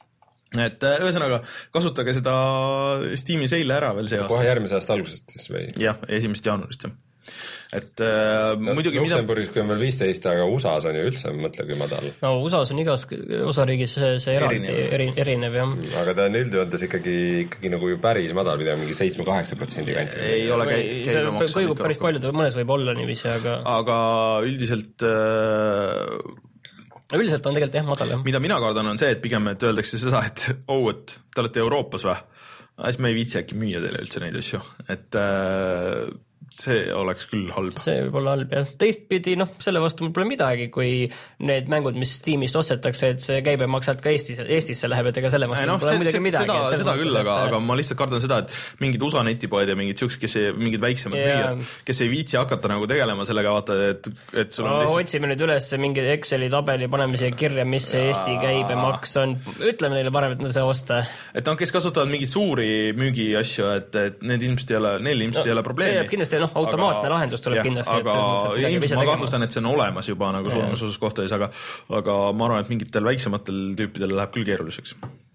Et ühesõnaga, kasutage seda Steam'i seile ära veel see aasta. Kohe järgmise aasta algusest siis või? Jah, esimesest jaanuarist jah. Et äh, no, muidugi Luksemburgis mida... kui on veel viisteist, aga U S A-s on ju üldse mõtlegi madal. No U S A-s on igas osariigis see, see eraldi, erinev, erinev jah. Aga ta on üldjoontes ikkagi, ikkagi nagu ju päris madal, mida mingi seitse kaheksa protsendi kanti. Ei ole käi, käibemaks. Kõigub päris palju, mõnes võib olla niiviisi, aga... Aga üldiselt... Äh... Üldiselt on tegelikult jah madal jah. Mida mina kardan on see, et pigem et öeldakse seda, et oh, et te olete Euroopas või? Siis me ei viitsi äkki müüa teile üldse neid asju. Et... Äh... see oleks küll halb. See võib olla halb, jah. Teistpidi, noh, selle vastu mul pole midagi, kui need mängud, mis Steamist ostetakse, et see käibemaks sealt ka Eestis, Eestisse läheb, et ega selle vastu no, pole midagi midagi. Seda, seda küll, aga, aga ma lihtsalt kardan seda, et mingid U S A netipoed ja mingid siuksed, kes ei, mingid väiksemad yeah. müüjad, kes ei viitsi hakata nagu tegelema sellega, vaata, et, et sul on no, lihtsalt... Otsime nüüd üles mingi Exceli tabeli, paneme siia kirja, mis see Eesti käibemaks on. Ütleme neile parem, et nad see osta. Et noh, kes kasutavad mingeid suuri müügiasju, et, et need ilmselt ei ole, neil ilmselt no, ei ole probleemi. No, automaatne aga, lahendus tuleb jah, kindlasti. Aga ilmselt ma kahtlustan, et see on olemas juba nagu suuremas osas kohtades, aga, aga ma arvan, et mingitel väiksematel tüüpidel läheb küll keeruliseks.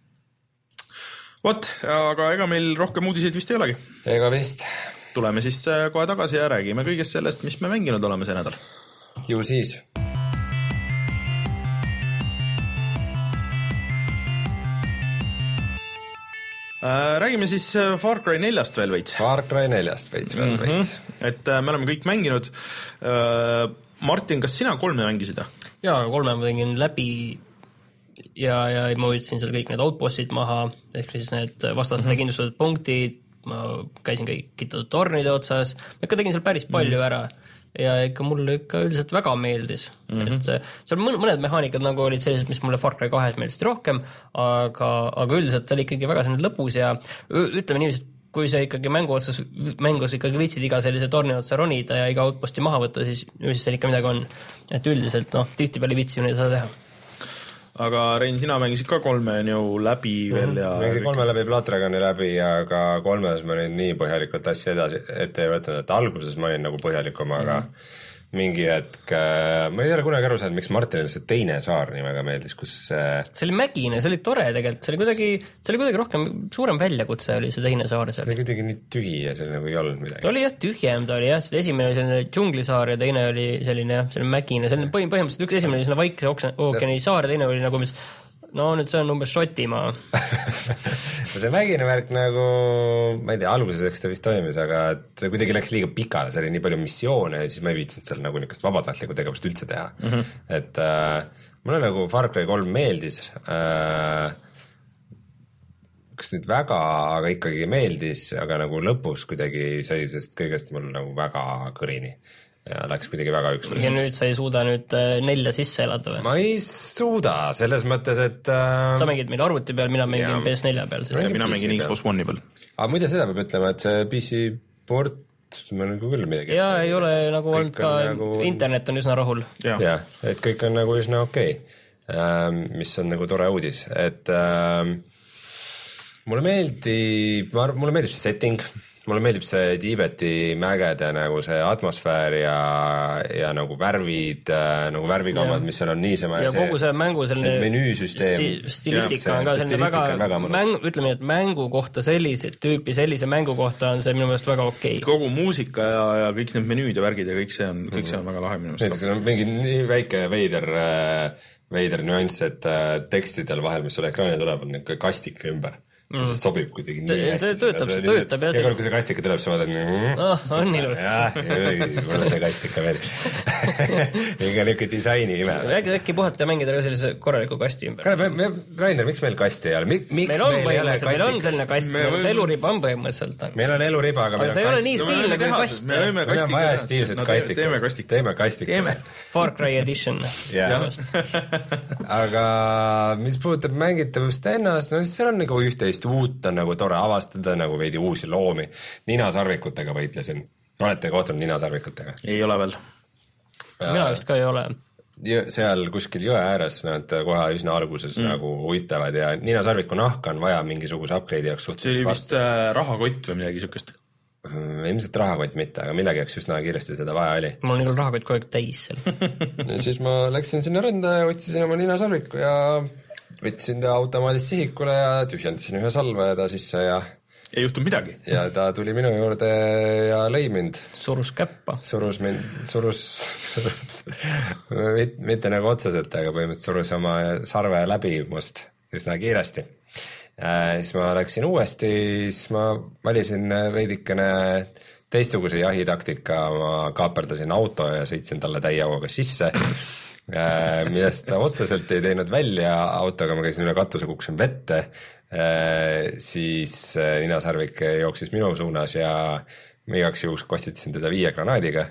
Vot, aga ega meil rohkem uudiseid vist ei olegi. Ega vist. Tuleme siis kohe tagasi ja räägime kõigest sellest, mis me mänginud oleme see nädal. Ju siis. Räägime siis Far Cry neljast veel veits. Far Cry neljast veits veel mm-hmm. veits. Et me oleme kõik mänginud. Martin, kas sina kolme mängisid? Jaa, kolme ma tegin läbi ja, ja ma võtsin seal kõik need outpostid maha, ehk siis need vastaste mm-hmm. kindlustatud punktid, ma käisin kõik kittatud tornide otsas, ma ikka tegin seal päris palju mm-hmm. ära. Ja ikka mulle ikka üldiselt väga meeldis mm-hmm. et seal mõned mehaanikad nagu olid sellised, mis mulle Far Cry kahes meeldisid rohkem, aga, aga üldiselt oli ikkagi väga selline lõbus ja ütleme niiviisi, kui see ikkagi mängu otsas, mängus ikkagi viitsid iga sellise torni otsa ronida ja iga outposti maha võtta, siis nüüd seal ikka midagi on, et üldiselt noh, tihti peale viitsi ju neid seda teha. Aga Rein, sina mängisid ka kolme ju läbi veel ja... Mängisin kolme läbi Blood Dragoni läbi, aga kolmes ma nüüd nii põhjalikult asja edasi ette ei võtnud, et alguses ma olin nagu põhjalikum, aga mm. mingi hetk, ma ei ole kunagi aru saanud, miks Martinile see teine saar nii väga meeldis, kus see oli mägine, see oli tore tegelikult, see oli kuidagi, see oli kuidagi rohkem, suurem väljakutse oli see teine saar seal. See oli kuidagi nii tühi ja seal nagu ei olnud midagi. Ta oli jah tühjem, ta oli jah, see esimene oli selline džunglisaar ja teine oli selline jah, selline mägine, selline põhimõtteliselt üks esimene oli selline Vaikse ookeani saar ja teine oli nagu mis no nüüd see on umbes Šotimaa. see mägine värk nagu, ma ei tea, alguseseks ta vist toimis, aga see kuidagi läks liiga pikale, see oli nii palju missioone ja siis ma ei viitsinud seal nagu niisugust vabatahtlikku tegevust üldse teha. Mm -hmm. Et äh, mulle nagu Far Cry kolm meeldis, äh, kas nüüd väga, aga ikkagi meeldis, aga nagu lõpus kuidagi sai sest kõigest mul nagu väga kõrini. Ja läks kuidagi väga üksuliseks. Ja nüüd sa ei suuda nüüd nelja sisse elada või? Ma ei suuda, selles mõttes, et äh... sa mängid meil arvuti peal, mina mängin ja... P S nelja peal. Ja mina mängin Xbox One'i peal. Aga muide seda peab ütlema, et see P C port, ma nagu küll midagi. Ja ei ole nagu olnud ka, nagu... internet on üsna rahul. Ja. ja, et kõik on nagu üsna okei, okay. mis on nagu tore uudis, et äh, mulle meeldib, mulle meeldib see setting, mulle meeldib see Tiibeti mägede nagu see atmosfäär ja, ja nagu värvid, nagu värvikammad, mis seal on niisama. Ja, ja kogu see mängu selline see menüüsüsteem. Stilistika on ka selline väga, väga mäng, ütleme, et mängu kohta sellise tüüpi, sellise mängu kohta on see minu meelest väga okei. Okay. Kogu muusika ja, ja kõik need menüüd ja värgid ja kõik see on, kõik see on väga lahe minu meelest. See on mingi nii väike veider, veider nüanss, et tekstidel vahel, mis sulle ekraani tuleb, on niisugune kastik ümber. Mm. See sobib kuidagi nii hästi. See töötab, see töötab. Ja kui see kastika tuleb, sa vaatad nii... Oh, on ilus. Jah, mulle see kastika veel. Iga niisugune disaini ime. Äkki, äkki puhata ja mängida ka sellise korraliku kasti ümber. Rainer, miks meil kasti ei ole? Miks meil on põhimõtteliselt, meil on selline kast, meil on eluriba on põhimõtteliselt. Meil on eluriba, aga meil on kast. See ei ole nii stiilne kui kast. Meil on vaja stiilset kastikast. Teeme kastikast. Far Cry Edition. Aga mis puudutab mängitavust ennast, no siis seal on nagu üht-teist uut on nagu tore avastada, nagu veidi uusi loomi. Ninasarvikutega võitlesin. Olete kohtunud ninasarvikutega? Ei ole veel. Mina just ka ei ole. Seal kuskil jõe ääres nad kohe üsna alguses mm. nagu uitavad ja ninasarviku nahka on vaja mingisuguse upgrade'i jaoks suhteliselt. See oli vist äh, rahakott või midagi sükest? Ilmselt rahakott mitte, aga millegi jaoks üsna kiiresti seda vaja oli. Mul on igal rahakott kogu aeg täis seal. Siis ma läksin sinna rända ja otsisin oma ninasarviku ja võtsin ta automaadist sihikule ja tühjendasin ühe salveeda sisse ja ei juhtunud midagi. Ja ta tuli minu juurde ja lõi mind. Surus käppa. Surus mind, surus, surus mitte, mitte nagu otseselt, aga põhimõtteliselt surus oma sarve läbi must üsna kiiresti. Äh, siis ma läksin uuesti, siis ma valisin veidikene teistsuguse jahitaktika, ma kaaperdasin auto ja sõitsin talle täiejauaga sisse. Äh, millest ta otseselt ei teinud välja autoga, ma käisin üle katuse, kukkusin vette, äh, siis ninasarvik jooksis minu suunas ja igaks juhuks kostitasin teda viie granaadiga,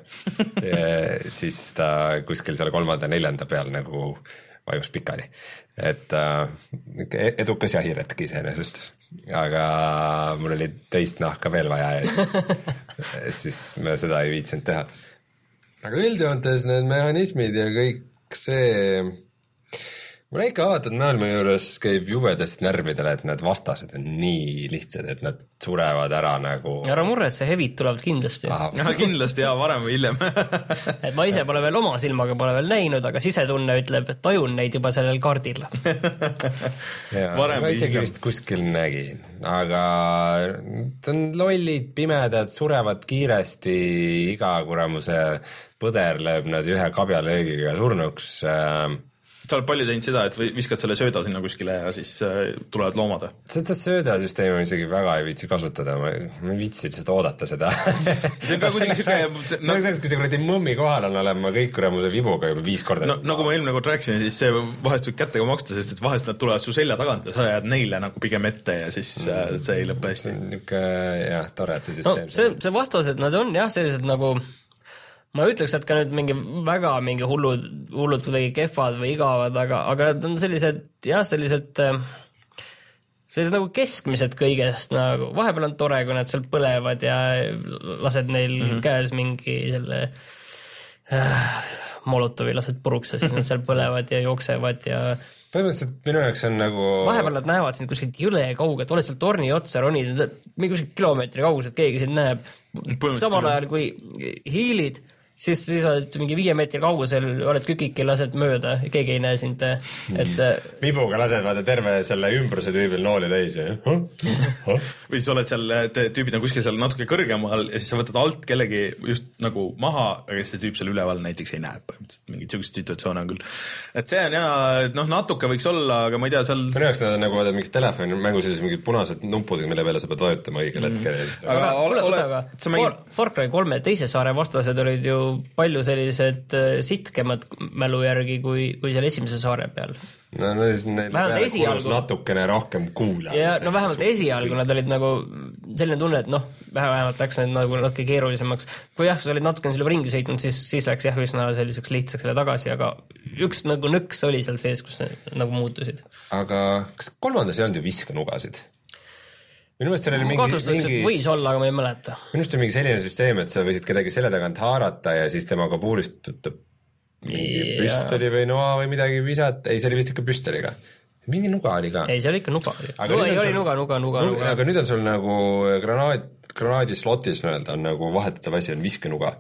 siis ta kuskil seal kolmanda, neljanda peal nagu vajus pikali. Et äh, edukas jahiretk iseenesest, aga mul oli teist nahka veel vaja ja siis, siis me seda ei viitsinud teha. Aga üldjoontes need mehhanismid ja kõik see, mulle ikka avatud maailma juures käib jubedast närvidele, et need vastased on nii lihtsad, et nad surevad ära nagu... Ära murre, see hevid tulevad kindlasti. Ja, kindlasti ja varem või hiljem. Et ma ise pole veel oma silmaga pole veel näinud, aga sisetunne ütleb, et tajun neid juba sellel kaardil. Ja, ma isegi vist kuskil nägin, aga ta on lollid, pimedad, surevad kiiresti, iga kuramuse põder lööb nad ühe kabjalöögiga surnuks. Sa oled palju teinud seda, et viskad selle sööda sinna kuskile ja siis tulevad loomad? Seda söödasüsteemi ma isegi väga ei viitsi kasutada, ma ei viitsi lihtsalt oodata seda. See on ka kuidagi siuke... See on selleks, kui see kuradi mõmmi kohal on olema kõik kuramuse vibuga juba viis korda. No, nagu ma eelmine kord rääkisin, siis see vahest võib kättega maksta, sest et vahest nad tulevad su selja tagant ja sa jääd neile nagu pigem ette ja siis mm. see ei lõppe hästi. Niuke, jah, tore, et see süsteem... No, see, see vastased, nad on jah, sellised nagu... Ma ütleks, et ka nüüd mingi väga mingi hullud, hullud kuidagi kehvad või igavad, aga, aga nad on sellised, jah, sellised, sellised nagu keskmised kõigest, nagu vahepeal on tore, kui nad seal põlevad ja lased neil mm-hmm. käes mingi selle äh, molotovi lased puruks ja siis nad seal põlevad ja jooksevad ja põhimõtteliselt minu jaoks on nagu... Vahepeal nad näevad sind kuskilt jõle kaugelt, oled seal torni otsa ronid, mingi kuskilt kilomeetri kauguselt keegi sind näeb. Samal ajal, kui hiilid, siis, siis oled mingi viie meetri kaugusel, oled kükiki, lased mööda, keegi ei näe sind, et vibuga lased vaata terve selle ümbruse tüübil nooli täis ja või siis oled seal, tüübid on kuskil seal natuke kõrgemal ja siis sa võtad alt kellegi just nagu maha, aga see tüüp seal üleval näiteks ei näe põhimõtteliselt, mingid sellised situatsioone on küll. Et see on jah, noh natuke võiks olla, aga ma ei tea, seal minu jaoks nad on nagu vaatad mingis telefoni mängus siis mingid punased nupud, mille peale sa pead vajutama õigel hetkel mm. aga ole, ole, aga mängid... Far Cry kolme teise saare vastased olid ju palju sellised sitkemad mälu järgi kui, kui seal esimese saare peal. No, no siis neil peale kulus natukene rohkem kuula. Ja no vähemalt esialgu nad olid nagu selline tunne, et noh, vähemalt läks need nagu natuke keerulisemaks. Kui jah, sa olid natukene selle ringi sõitnud, siis, siis läks jah üsna selliseks lihtsaks selle tagasi, aga üks nagu nõks oli seal sees, kus nagu muutusid. Aga kas kolmandas ei olnud ju viskanugasid? Minu meelest seal oli mingi... Kahtustaks, et võis olla, aga ma ei mäleta. Minu meelest oli mingi selline süsteem, et sa võisid kedagi selle tagant haarata ja siis temaga puuristutab mingi ja... püstoli või noa või midagi visata. Ei, see oli vist ikka püstoliga. Mingi nuga oli ka. Ei, see oli ikka nuga. No, ei oli nuga, nuga, nuga, nuga. Aga nüüd on sul nagu granaat, granaadi slotis mõelda, on nagu vahetatav asi, on viskenuga.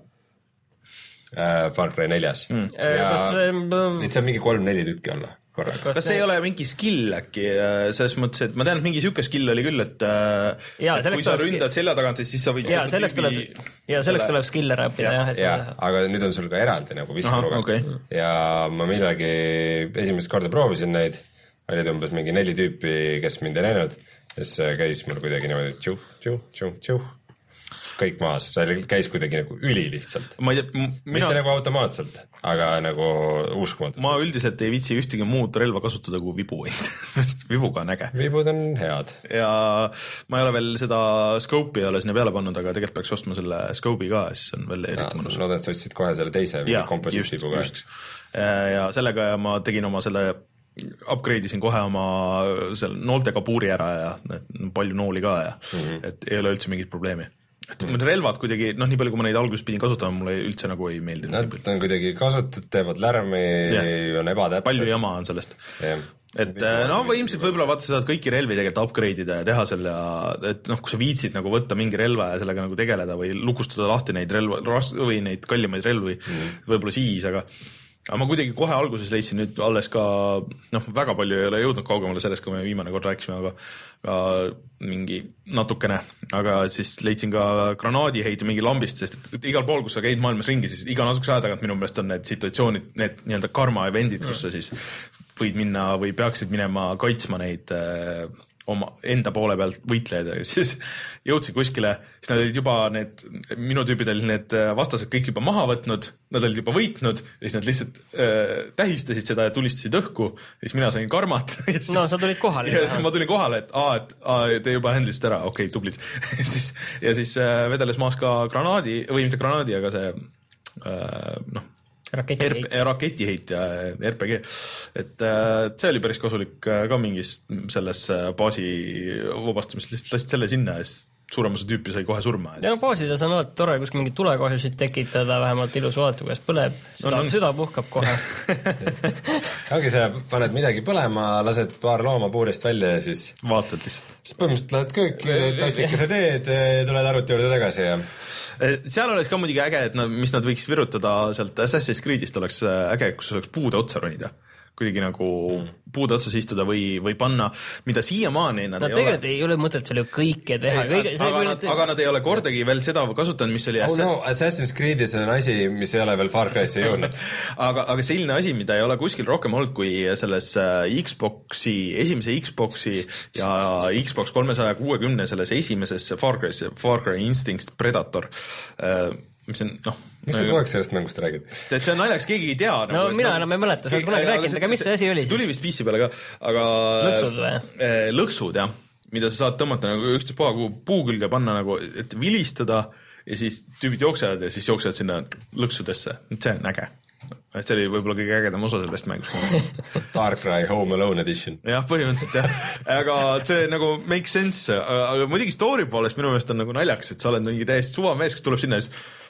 Äh, Far Cry neljas. Mm. Ja kas... nüüd saab mingi kolm-neli tükki olla. Korraga. Kas, kas see ei ole mingi skill äkki, selles mõttes, et ma tean, et mingi siuke skill oli küll, et, ja, et kui sa ründad selja tagant, siis sa võid... Ja, selleks tuleb, ja selleks tuleb skiller äppida. Ja, ja, ja, aga nüüd on sul ka eraldi nagu viskanuga. Okay. Ja ma millegi esimest korda proovisin neid, olid umbes mingi neli tüüpi, kes mind ei näinud, siis käis mul kuidagi niimoodi tšuh, tšuh, tšuh, tšuh. Kõik maas, see käis kuidagi nagu üli lihtsalt. Ma ei tea, mina... mitte nagu automaatselt, aga nagu uskumatult. Ma üldiselt ei viitsi ühtegi muud relva kasutada kui vibuid. Vibuga on äge. Vibud on head. Ja ma ei ole veel seda scope'i ei ole sinna peale pannud, aga tegelikult peaks ostma selle scope'i ka, siis on veel eriti mõnus. Loodan, et sa ostsid kohe selle teise komposiitvibuga. Ja sellega ja ma tegin oma selle upgrade isin kohe oma selle nooltega puuri ära ja palju nooli ka ja mm-hmm. et ei ole üldse mingit probleemi. Et relvad kuidagi, noh nii palju kui ma neid alguses pidin kasutama, mulle üldse nagu ei meeldinud. Nad on kuidagi kasutatud, teevad lärmi, on ebatäpsed. Palju jama on sellest. Yeah. Et no ilmselt võib-olla vaata sa saad kõiki relvi tegelikult upgrade ida ja teha selle, et noh, kui sa viitsid nagu võtta mingi relva ja sellega nagu tegeleda või lukustada lahti neid relva või neid kallimaid relvi, mm. võib-olla siis, aga aga ma kuidagi kohe alguses leidsin nüüd alles ka, noh, väga palju ei ole jõudnud kaugemale sellest, kui me viimane kord rääkisime, aga ka mingi natukene, aga siis leidsin ka granaadiheiti mingi lambist, sest et igal pool, kus sa käid maailmas ringi, siis iga natukese aja tagant minu meelest on need situatsioonid, need nii-öelda karma eventid, kus sa siis võid minna või peaksid minema kaitsma neid äh, oma enda poole pealt võitlejaid ja siis jõudsin kuskile, siis nad olid juba need, minu tüübid olid need vastased kõik juba maha võtnud, nad olid juba võitnud ja siis nad lihtsalt äh, tähistasid seda ja tulistasid õhku ja siis mina sain karmat. Siis, no sa tulid kohale. Ja siis ma tulin kohale, et aa, et aa, te juba händlisite ära, okei, okay, tublid. siis, ja siis äh, vedeles maas ka granaadi, või mitte granaadi, aga see äh, noh, raketiheit. R- raketiheit ja R P G, et äh, see oli päris kasulik ka mingis selles baasi vabastamisel, lihtsalt lasid selle sinna ja siis suurem osa tüüpi sai kohe surma. Ja no baasides on alati tore, kus mingid tulekahjusid tekitada, vähemalt ilus vaadata, kuidas põleb, süda, no, no. süda puhkab kohe. ongi see, paned midagi põlema, lased paar looma puurist välja ja siis vaatad lihtsalt. Siis põhimõtteliselt lähed kööki, tassikese teed, tuled arvuti juurde tagasi ja seal oleks ka muidugi äge, et nad, mis nad võiks virutada sealt Assassin's Creed'ist oleks äge, kus oleks puude otsa ronida. Kuidagi nagu mm. puude otsas istuda või, või panna, mida siiamaani nad no, ei tegelikult ole. ei ole mõtet seal ju kõike teha. Ei, kõige, aga, nad, aga nad ei ole kordagi veel seda kasutanud, mis oli oh, Assassin's... no, Assassin's Creed'is on asi, mis ei ole veel Far Cry'sse jõudnud. aga, aga selline asi, mida ei ole kuskil rohkem olnud kui selles Xboxi, esimese Xboxi ja Xbox kolmesaja kuuekümne selles esimeses Far Cry's, Far Cry Instinct Predator, mis on, noh, miks sa kogu aeg sellest mängust räägid? Sest et see on naljaks, keegi ei tea. No nagu, mina enam ei mäleta, sa oled kunagi rääkinud, aga mis see asi oli siis? Tuli vist P C peale ka, aga... Lõksud või? Lõksud, jah. Mida sa saad tõmmata nagu üksteist puha puu külge panna nagu, et vilistada ja siis tüübid jooksevad ja siis jooksevad sinna lõksudesse. See on äge. Et see oli võib-olla kõige ägedam osa sellest mängust. Far Cry Home Alone Edition. Jah, põhimõtteliselt jah. Aga see nagu make sense. Aga muidugi story poolest minu meelest on nagu naljaks, et sa oled mingi täiesti suva mees, kes tuleb sinna ja siis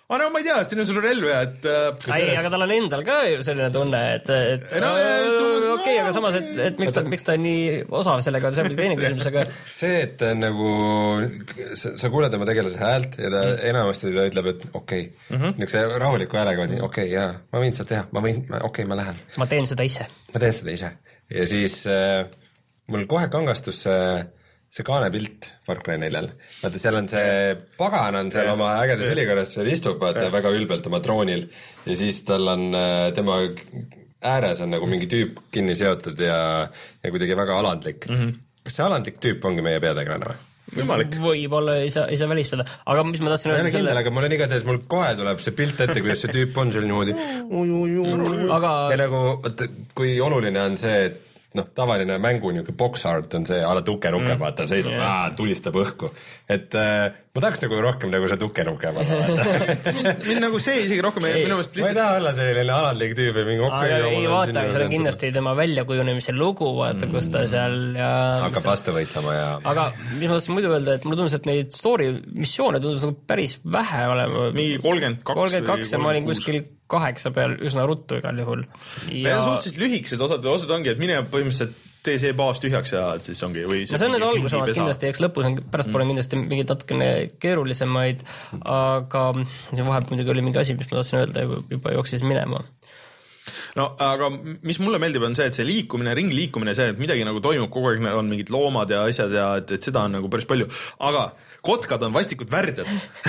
aga no ma ei tea, et siin on sul relv ja et äh, ei, aga tal on endal ka ju selline tunne, et, et no, okei okay, no, aga samas, et, et miks ta, miks ta nii osav sellega, see on teine küsimus, aga see, et ta nagu sa, sa kuuled oma tegelase häält ja ta mm. enamasti ta ütleb, et okei okay. mm -hmm. niisuguse rahuliku häälega, okei okay, jaa, ma võin seda teha, ma võin, okei okay,, ma lähen. ma teen seda ise. ma teen seda ise. Ja siis äh, mul kohe kangastus see see kaanepilt Far Cry neljal. Vaata, seal on see pagan on seal ja, oma ägedas ülikorras, seal istub vaata ja. väga ülbelt oma troonil ja siis tal on tema ääres on nagu mingi tüüp kinni seotud ja, ja kuidagi väga alandlik. Mm -hmm. Kas see alandlik tüüp ongi meie peategelane või? Võimalik. Võib-olla ei saa, ei saa välistada, aga mis ma tahtsin öelda selle... aga mul on igatahes, mul kohe tuleb see pilt ette, kuidas see tüüp on seal niimoodi aga... ja nagu, vaata, kui oluline on see, et noh, tavaline mängu niisugune box art on see ala tuke-nuke, mm. vaata, seisab, yeah. tulistab õhku. Et äh, ma tahaks nagu rohkem nagu see tuke-nuke vaata. Mind nagu see isegi rohkem ei, minu mõist lihtsalt... Ma ei taha olla selline alandlik tüüp ja mingi okei. Aga ei vaata, see on kindlasti tema väljakujunemise lugu, vaata, kus ta seal ja... hakkab vastu võitlema ja... Aga mis ma tahtsin muidu öelda, et mulle tundus, et neid story missioone tundus nagu päris vähe olema. Mingi kolmkümmend kaks kolmkümmend kaks ja ma olin kuskil kaheksa peal üsna ruttu igal juhul. Ja on suhteliselt lühikesed osad, osad ongi, et mine põhimõtteliselt tee see baas tühjaks ja siis ongi või no see on need algusemad kindlasti, eks lõpus on, pärast pole mm. kindlasti mingid natukene keerulisemaid, aga see vahepeal muidugi oli mingi asi, mis ma tahtsin öelda ja juba jooksis minema. No aga mis mulle meeldib on see, et see liikumine, ringliikumine, see, et midagi nagu toimub kogu aeg, on mingid loomad ja asjad ja et, et seda on nagu päris palju, aga kotkad on vastikud värdjad.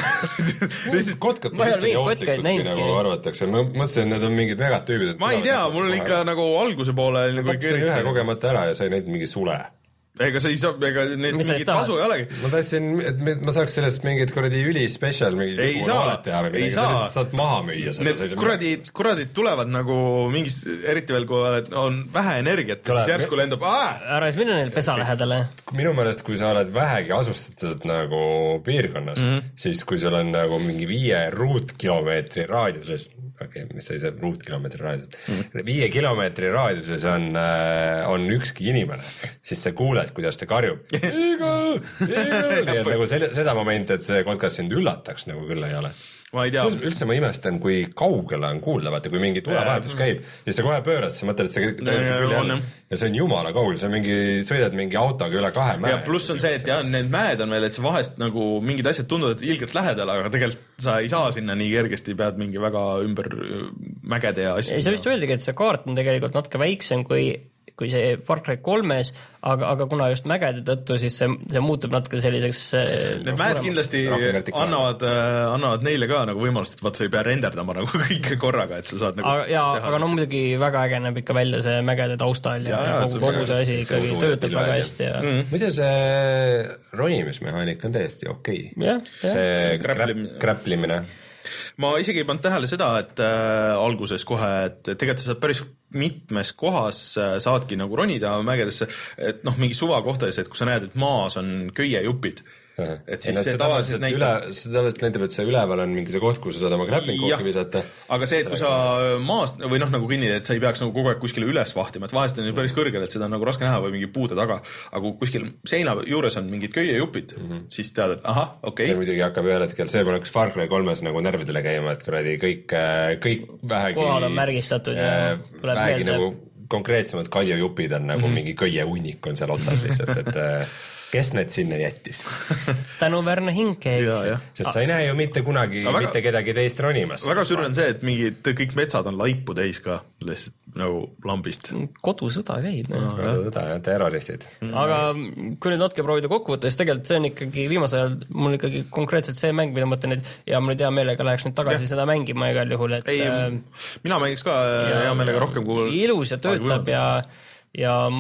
kotkad on üldse nii ohtlikud, kui nagu arvatakse. Ma mõtlesin, et need on mingid megatüübid. Ma ei tea, mul on ikka nagu alguse poole ma tapsin ühe kogemata ära ja sai neid mingi sule. Ega see ei saa, ega need mis mingid kasu ei olegi. Ma tahtsin, et ma saaks sellest mingid kuradi üli special mingid ei saa, ei saa. Saad maha müüa. Need kuradid, kuradid tulevad nagu mingis, eriti veel, kui on vähe energiat, siis järsku lendab, aah! Ära siis minna neil pesa lähedale. Minu meelest, kui sa oled vähegi asustatud nagu piirkonnas, mm -hmm. siis kui sul on nagu mingi viie ruutkilomeetri raadiuses, okei okay,, mis sai see ruutkilomeetri raadiuses, mm -hmm. viie kilomeetri raadiuses on, on ükski inimene, siis sa kuuled, kuidas ta karjub. Eagle! Eagle! Nii et nagu seda, seda momenti, et see podcast sind üllataks nagu küll ei ole. Ma ei tea. Üldse ma imestan, kui kaugele on kuulda, vaata, kui mingi tulevahetus käib ja sa kohe pöörad, sa mõtled, et see toimub küll jälle ja see on jumala kaugel, sa mingi, sõidad mingi autoga üle kahe mäe. Ja pluss on see, et jah, need mäed on veel, et sa vahest nagu mingid asjad tunduvad ilgelt lähedal, aga tegelikult sa ei saa sinna nii kergesti, pead mingi väga ümber mägede ja asjad. Ei, see vist öeldigi, et see kaart on tegelikult natuke väiksem kui kui see Far Cry kolmes, aga, aga kuna just mägede tõttu, siis see, see muutub natuke selliseks... Need mäed kindlasti annavad, annavad neile ka nagu võimalust, et vaat sa ei pea renderdama nagu kõike korraga, et sa saad nagu aga, jaa, aga no muidugi väga äge näeb ikka välja see mägede taustal ja, ja, ja kogu, kogu see asi ikkagi töötab väga hästi. Ja... Mm. Muide see ronimismehaanik on täiesti okei. Ja, see kräplimine. Ma isegi ei pannud tähele seda, et äh, alguses kohe, et tegelikult sa saad päris mitmes kohas äh, saadki nagu ronida mägedesse, et noh, mingi suva kohtades, et kui sa näed, et maas on köiejupid, et siis no, see tavaliselt näitab üle, see tavaliselt näitab, et see üleval on mingi see koht, kus sa saad oma grappling kohki visata. Aga see, et kui sa maast või noh, nagu kinni, et sa ei peaks nagu kogu aeg kuskile üles vahtima, et vahest on ju päris kõrgel, et seda on nagu raske näha või mingi puude taga, aga kui kuskil seina juures on mingid köiejupid, mm -hmm. siis tead, et aha, okei okay.. see muidugi hakkab ühel hetkel, see poleks Far Cry kolmes nagu närvidele käima, et kuradi kõik, kõik vähegi kohal on märgistatud ja vähegi nagu konkreetsemad kaljujupid on nagu mm -hmm. mingi köiehunnik on seal otsas lihtsalt, et kes need sinna jättis? Tänuväärne hing käib. Sest sa ei näe ju mitte kunagi väga, mitte kedagi teist ronimas. Väga sürr on see, et mingid kõik metsad on laipu täis ka, lihtsalt nagu lambist. Kodusõda käib. No, kodusõda ja terroristid. Mm. Aga kui nüüd natuke proovida kokku võtta, siis tegelikult see on ikkagi viimasel ajal mul ikkagi konkreetselt see mäng, mida ma mõtlen, et ja mul ei tea meelega läheks nüüd tagasi ja. seda mängima igal juhul. Et, ei, äh, mina mängiks ka ja, hea meelega rohkem kui... Ilus ja töötab ja, ja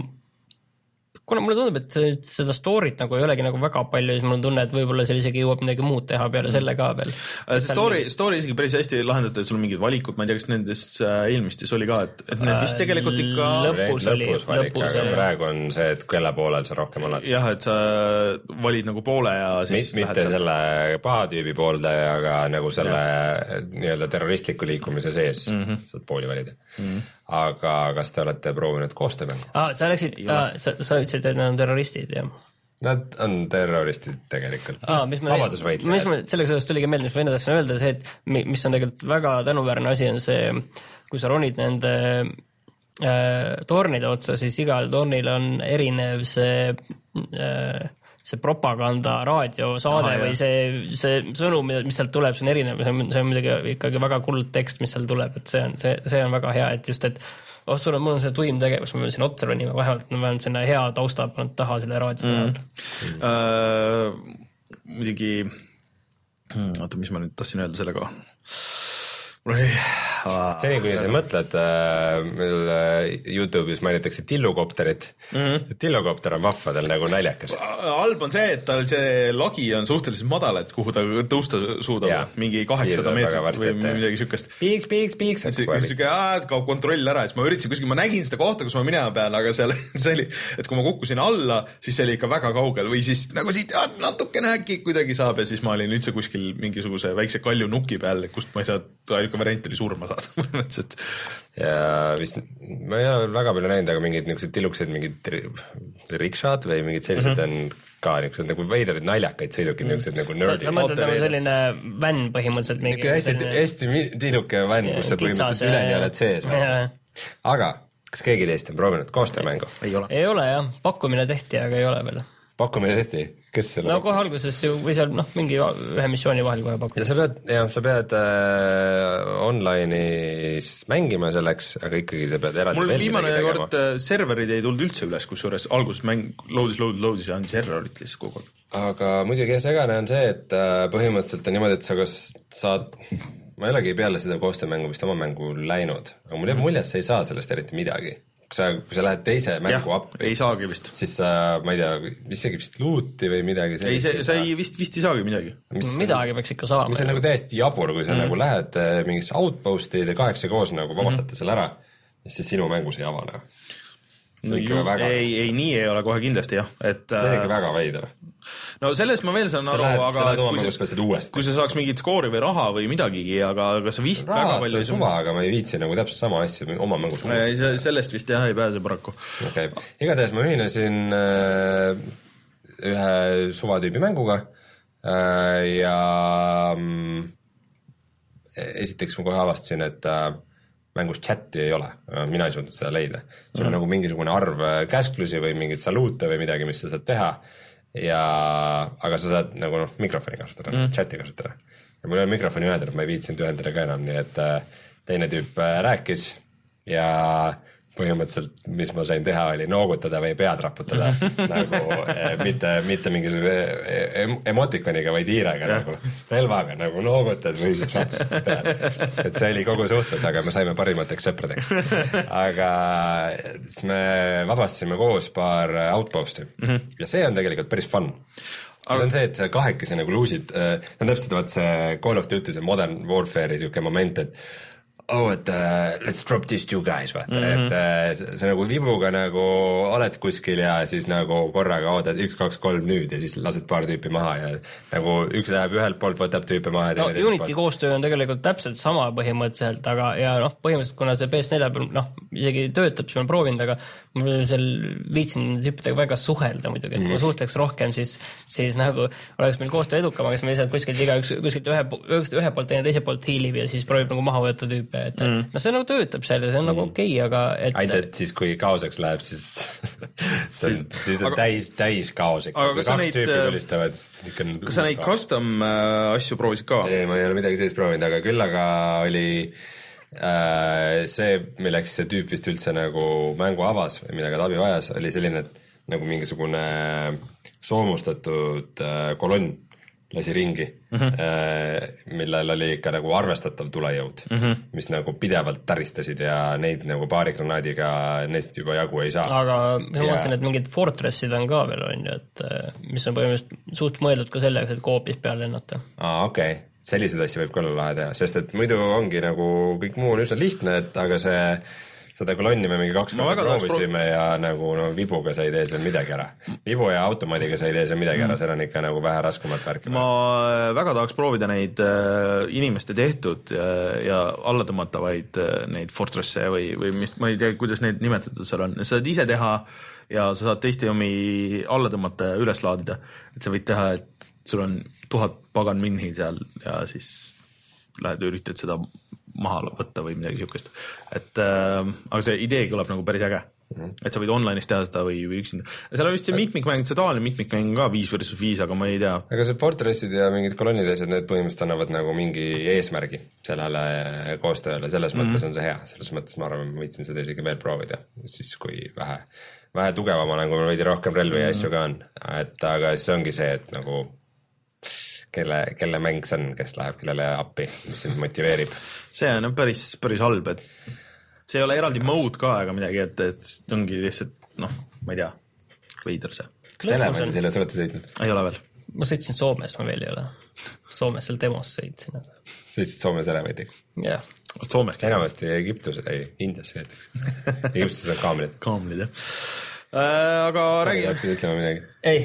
kuna mulle tundub, et seda story't nagu ei olegi nagu väga palju, siis mul on tunne, et võib-olla seal isegi jõuab midagi muud teha peale selle ka veel. See story, story isegi päris hästi lahendatud, et sul on mingid valikud, ma ei tea, kas nendes eelmistes oli ka, et, et need vist tegelikult ikka... Lõpus oli. Lõpus valik, aga praegu on see, et kelle poolel sa rohkem oled. Jah, et sa valid nagu poole ja siis... Mit, mitte selle pahatüübi poolde, aga nagu selle nii-öelda terroristliku liikumise sees mm -hmm. saad pooli valida. Mm -hmm. Aga kas te olete proovinud koostöömängu? Ah, sa läksid, ah, sa, sa ütlesid, et need on terroristid, jah. Nad on terroristid tegelikult. Aa, mis ma, vabadusvõitlejad. Mis ma sellega sellest tuligi meelde, mis ma enne tahtsin öelda, see, et mis on tegelikult väga tänuväärne asi, on see, kui sa ronid nende äh, tornide otsa, siis igal tornil on erinev see äh, see propaganda raadiosaade Aha, või see, see sõnum, mis sealt tuleb, see on erinev, see on, see on midagi ikkagi väga kuld tekst, mis seal tuleb, et see on, see, see on väga hea, et just, et oh, sul on, mul on see tuim tegevus, ma pean siin otsa ronima, vähemalt ma pean sinna hea tausta pannud taha selle raadio mm. mm. uh, muidugi oota, mis ma nüüd tahtsin öelda sellega seni, kuni sa mõtled, meil YouTube'is mainitakse tillukopterit mm. -hmm. tillukopter on vahvadel nagu naljakas. Halb on see, et tal see lagi on suhteliselt madal, et kuhu ta tõusta suudab, ja, mingi kaheksasada meetrit või midagi sükest. Piiks, piiks, piiks. Kaob kontroll ära, siis ma üritasin kuskil, ma nägin seda kohta, kus ma minema pean, aga seal see oli, et kui ma kukkusin alla, siis see oli ikka väga kaugel või siis nagu siit natukene äkki kuidagi saab ja siis ma olin üldse kuskil mingisuguse väikse kalju nuki peal, kust ma ei saa, ainuke variant oli surma saada põhimõtteliselt. Ja vist, ma ei ole väga palju näinud, aga mingid niisugused tilluksed, mingid rikšad või mingid sellised mm -hmm. on ka niisugused nagu veidrad naljakaid sõidukid, niisugused nagu nerdi. Sa mõtled nagu selline vänn põhimõtteliselt mingi hästi, hästi tilluke vänn, kus sa põhimõtteliselt üleni oled sees. Aga kas keegi teist on proovinud koostöömängu? Ei ole. Ei ole jah, pakkumine tehti, aga ei ole veel. Pakkumine tehti? Kes selle no kohe alguses ju, või seal noh, mingi ühe missiooni vahel kohe pakkuda. Ja sa pead, jah, sa pead äh, online'is mängima selleks, aga ikkagi sa pead eraldi mul viimane kord serverid ei tulnud üldse üles, kus juures alguses mäng loadis, loadis, loadis ja on serverit lihtsalt kogu aeg. Aga muidugi segane on see, et äh, põhimõtteliselt on niimoodi, et sa kas saad, ma ei olegi peale seda koostöömängu vist oma mängu läinud, aga mul jääb mulje, et sa ei saa sellest eriti midagi. Kui sa, kui sa lähed teise mängu appi, ei saagi vist. Siis sa, ma ei tea, isegi vist looti või midagi ei, see, sa ei vist, vist ei saagi midagi. Mis midagi peaks ikka saama. Mis on nagu täiesti jabur, kui sa mm. nagu lähed mingisse outpost'i ja kaheksa koos nagu vabastate mm. selle ära ja siis sinu mängus ei avane. No, ju, väga... ei, ei, nii ei ole kohe kindlasti jah. Et, see on ikka väga veider. No sellest ma veel saan aru, lähed, aga kui sa, kui sa saaks mingit skoori või raha või midagigi, aga, aga sa vist raha, väga palju... suva, aga ma ei viitsi nagu täpselt sama asja oma mängus. Sellest vist jah ei pääse paraku. Okay. Igatahes ma ühinesin äh, ühe suvatüübi mänguga äh, ja mm, esiteks ma kohe avastasin, et äh, mängus chati ei ole, mina ei suutnud seda leida. Sul on mm. nagu mingisugune arv käsklusi või mingid saluute või midagi, mis sa saad teha ja, aga sa saad nagu noh, mikrofoni kasutada mm., chati kasutada. Ja mul ei ole mikrofoni ühendanud, ma ei viitsinud ühendada ka enam, nii et teine tüüp rääkis ja põhimõtteliselt, mis ma sain teha, oli noogutada või pead raputada nagu eh, mitte, mitte mingisuguse emotikoniga, vaid hiirega nagu relvaga nagu noogutad või siis raputad pead. Et see oli kogu suhtlus, aga me saime parimateks sõpradeks. Aga siis me vabastasime koos paar outpost'i mm -hmm. ja see on tegelikult päris fun. Aga... see on see, et sa kahekesi nagu luusid, see on täpselt vaat see Call of Duty, see Modern Warfare'i siuke moment, et oh, et uh, let's drop these two guys, vaata mm, -hmm. et uh, sa nagu vibuga nagu oled kuskil ja siis nagu korraga oodad üks, kaks, kolm nüüd ja siis lased paar tüüpi maha ja nagu üks läheb ühelt poolt, võtab tüüpi maha ja no, Unity koostöö on tegelikult täpselt sama põhimõtteliselt, aga ja noh, põhimõtteliselt kuna see P S neli peal noh, isegi töötab, siis ma olen proovinud, aga ma seal viitsin tüüpidega väga suhelda muidugi, et kui mm -hmm. ma suhtleks rohkem, siis, siis nagu oleks meil koostöö edukam, aga siis me lihtsalt kuskilt iga üks, kuskilt ühe, ühe poolt teine teise poolt hiilib ja siis proovib nagu maha võtta tüüpe, et mm. no see nagu töötab seal ja see on mm. nagu okei okay,, aga et... ainult, et siis kui kaoseks läheb, siis see on, siis on aga, täis, täis kaos ikka. Kui kaks neid, tüüpi tulistavad, siis ikka on... Kas sa neid custom äh, asju proovisid ka? Ei, ma ei ole midagi sellist proovinud, aga küll aga oli äh, see, milleks see tüüp vist üldse nagu mängu avas või millega ta abi vajas, oli selline, et nagu mingisugune soomustatud äh, kolonn lasi ringi mm, -hmm. millel oli ikka nagu arvestatav tulejõud mm, -hmm. mis nagu pidevalt täristasid ja neid nagu paari granaadiga neist juba jagu ei saa. Aga ma mõtlesin, et mingid fortressid on ka veel, on ju, et mis on põhimõtteliselt suht mõeldud ka selleks, et koopis peal lennata. Aa, okei. Okay. Selliseid asju võib ka olla lahe teha, sest et muidu ongi nagu kõik muu on üsna lihtne, et aga see seda kolonni me mingi kaks korda proovisime pro... ja nagu no vibuga sa ei tee seal midagi ära. Vibu ja automaadiga sa ei tee seal midagi ära, seal on ikka nagu vähe raskemat värki. Ma väga tahaks proovida neid äh, inimeste tehtud ja, ja alla tõmmatavaid äh, neid fortresse või, või mis, ma ei tea, kuidas neid nimetatud seal on. Sa saad ise teha ja sa saad teiste omi alla tõmmata ja üles laadida, et sa võid teha, et sul on tuhat pagan minhi seal ja siis lähed ja üritad seda maha võtta või midagi siukest, et äh, aga see idee kõlab nagu päris äge. Mm-hmm. Et sa võid online'is teha seda või, või üksinda. Seal on vist see mitmikmäng, see tavaline mitmikmäng ka viis versus viis, aga ma ei tea. Aga see Fortressid ja mingid kolonnid asjad, need põhimõtteliselt annavad nagu mingi eesmärgi sellele koostööle, selles mm-hmm. mõttes on see hea, selles mõttes ma arvan, ma võitsin seda isegi veel proovida, siis kui vähe, vähe tugevama nagu veidi rohkem relvi mm-hmm. ja asju ka on, et aga siis ongi see, et nagu kelle, kelle mäng see on, kes läheb kellele appi, mis sind motiveerib. See on päris, päris halb, et see ei ole eraldi mode ka ega midagi, et, et ongi lihtsalt, noh, ma ei tea, veider see. Kas te elementi selles olete sõitnud? Ei ole veel. Ma sõitsin Soomes, ma veel ei ole. Soomes seal demos sõitsin. Sõitsid Soomes elementiga? Jah. Soomes käin. Enamasti Egiptus, ei, Indias veetakse. Egiptus on kaamlid. Kaamlid, jah. Äh, aga räägi... Tahtsid ütlema midagi? Ei.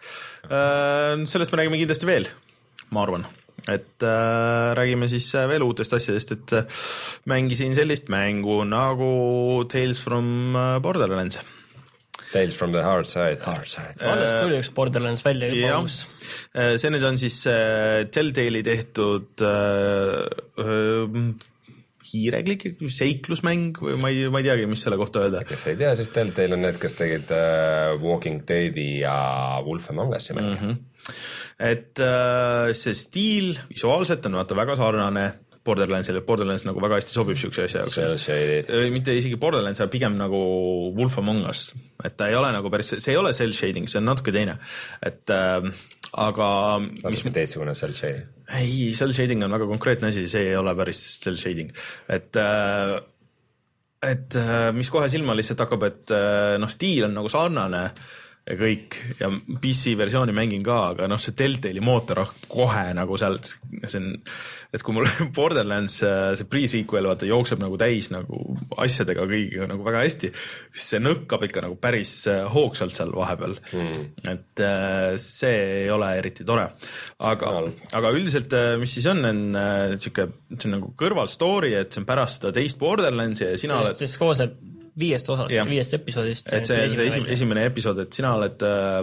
Äh, sellest me räägime kindlasti veel, ma arvan. Et äh, räägime siis veel uutest asjadest, et äh, mängisin sellist mängu nagu Tales from Borderlands. Tales from the hard side. Hard side. Alles tuli üks Borderlands välja juba uus. See nüüd on siis äh, Telltale'i tehtud äh, äh, hiireglik seiklusmäng või ma ei, ma ei teagi, mis selle kohta öelda. Kes ei tea, siis Telltale on need, kes tegid uh, Walking Deadi ja Wolf Among Us'i mänge. Mm-hmm. Et uh, see stiil visuaalselt on vaata väga sarnane Borderlandsile, Borderlands nagu väga hästi sobib siukse asja jaoks. Mitte isegi Borderlands, aga pigem nagu Wolf Among Us. Et ta ei ole nagu päris, see ei ole cell shading, see on natuke teine. Et uh, aga... Natuke mis... teistsugune cell shading. Ei, cell shading on väga konkreetne asi, see ei ole päris cell shading. Et, uh, et uh, mis kohe silma lihtsalt hakkab, et uh, noh, stiil on nagu sarnane ja kõik ja P C versiooni mängin ka, aga noh, see Telltale'i mootor kohe nagu sealt, see on, et kui mul Borderlands see pre-sequel vaata jookseb nagu täis nagu asjadega kõigiga nagu väga hästi, siis see nõkkab ikka nagu päris hoogsalt seal vahepeal mm. et see ei ole eriti tore, aga, aga üldiselt mis siis on, on siuke, see on nagu kõrval story, et see on pärast teist Borderlandsi ja sina oled siis koosneb viiest osast, ja. viiest episoodist. Et see, see esimene, esimene episood, et sina oled äh,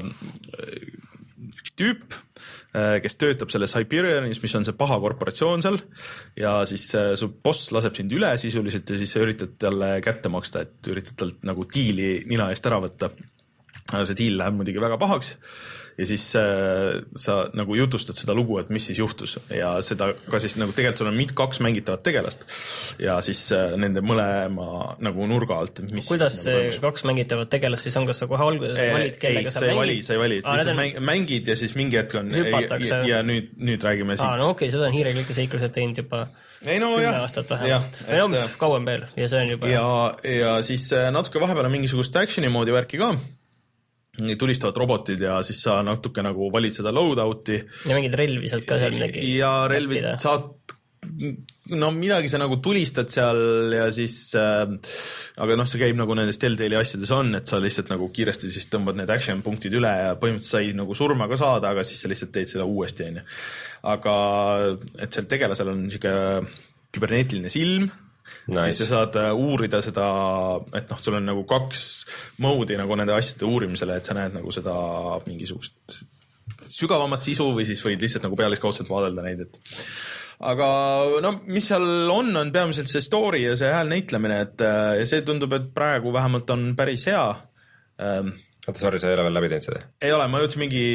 üks tüüp, äh, kes töötab selles Hyperionis, mis on see paha korporatsioon seal ja siis äh, su boss laseb sind üle sisuliselt ja siis sa üritad talle kätte maksta, et üritad talt nagu diili nina eest ära võtta. See diil läheb muidugi väga pahaks ja siis äh, sa nagu jutustad seda lugu, et mis siis juhtus ja seda ka siis nagu tegelikult sul on mit kaks mängitavat tegelast ja siis äh, nende mõlema nagu nurga alt. Mis kuidas siis, see nagu kaks mängitavat tegelast siis on, kas sa kohe alguses valid, kellega ei, sa mängid? Vali, sa ei vali, lihtsalt mäng, mängid ja siis mingi hetk on hüpatakse. ja, ja nüüd, nüüd räägime siit. Aa, no okei, okay, seda on hiireglikke seiklused teinud juba ei, no, kümme jah, aastat vähemalt. Või no, kauem veel ja see on juba... Ja, ja siis natuke vahepeal on mingisugust actioni moodi värki ka. Tulistavad robotid ja siis sa natuke nagu valid seda loadout'i. Ja mingid relvi sealt ka seal midagi. Ja relvi saad, no midagi sa nagu tulistad seal ja siis, äh, aga noh, see käib nagu nendes Telltale'i asjades on, et sa lihtsalt nagu kiiresti siis tõmbad need action punktid üle ja põhimõtteliselt sai nagu surma ka saada, aga siis sa lihtsalt teed seda uuesti. Aga et seal tegelasel on siuke küberneetiline silm, nice. Siis sa saad uurida seda, et noh, sul on nagu kaks moodi nagu nende asjade uurimisele, et sa näed nagu seda mingisugust sügavamat sisu või siis võid lihtsalt nagu pealiskaudselt vaadelda neid, et aga no mis seal on, on peamiselt see story ja see hääl näitlemine, et ja see tundub, et praegu vähemalt on päris hea. Oota, sorry, sa ei ole veel läbi teinud seda? Ei ole, ma jõudsin mingi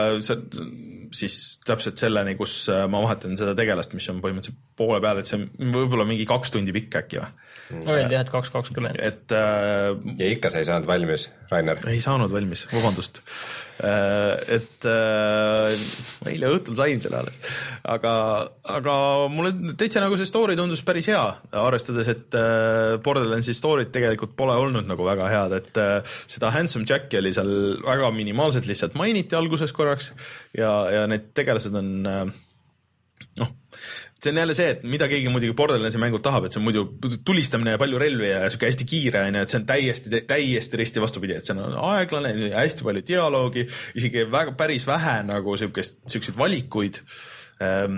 siis täpselt selleni, kus ma vahetan seda tegelast, mis on põhimõtteliselt poole peal, et see on võib-olla mingi kaks tundi pikk äkki või? Öeldi jah, et kaks kakskümmend. Et, äh, ja ikka sa ei saanud valmis, Rainer? Ei saanud valmis, vabandust. Äh, et äh, eile õhtul sain selle alles. Aga, aga mulle täitsa nagu see story tundus päris hea, arvestades, et äh, Borderlandsi story't tegelikult pole olnud nagu väga head, et äh, seda Handsome Jacki oli seal väga minimaalselt lihtsalt mainiti alguses korraks ja, ja need tegelased on äh, noh, see on jälle see, et mida keegi muidugi Borderlandsi mängult tahab, et see on muidu tulistamine ja palju relvi ja siuke hästi kiire, et see on täiesti, täiesti risti vastupidi, et see on aeglane ja hästi palju dialoogi, isegi väga päris vähe nagu siukest, siukseid valikuid.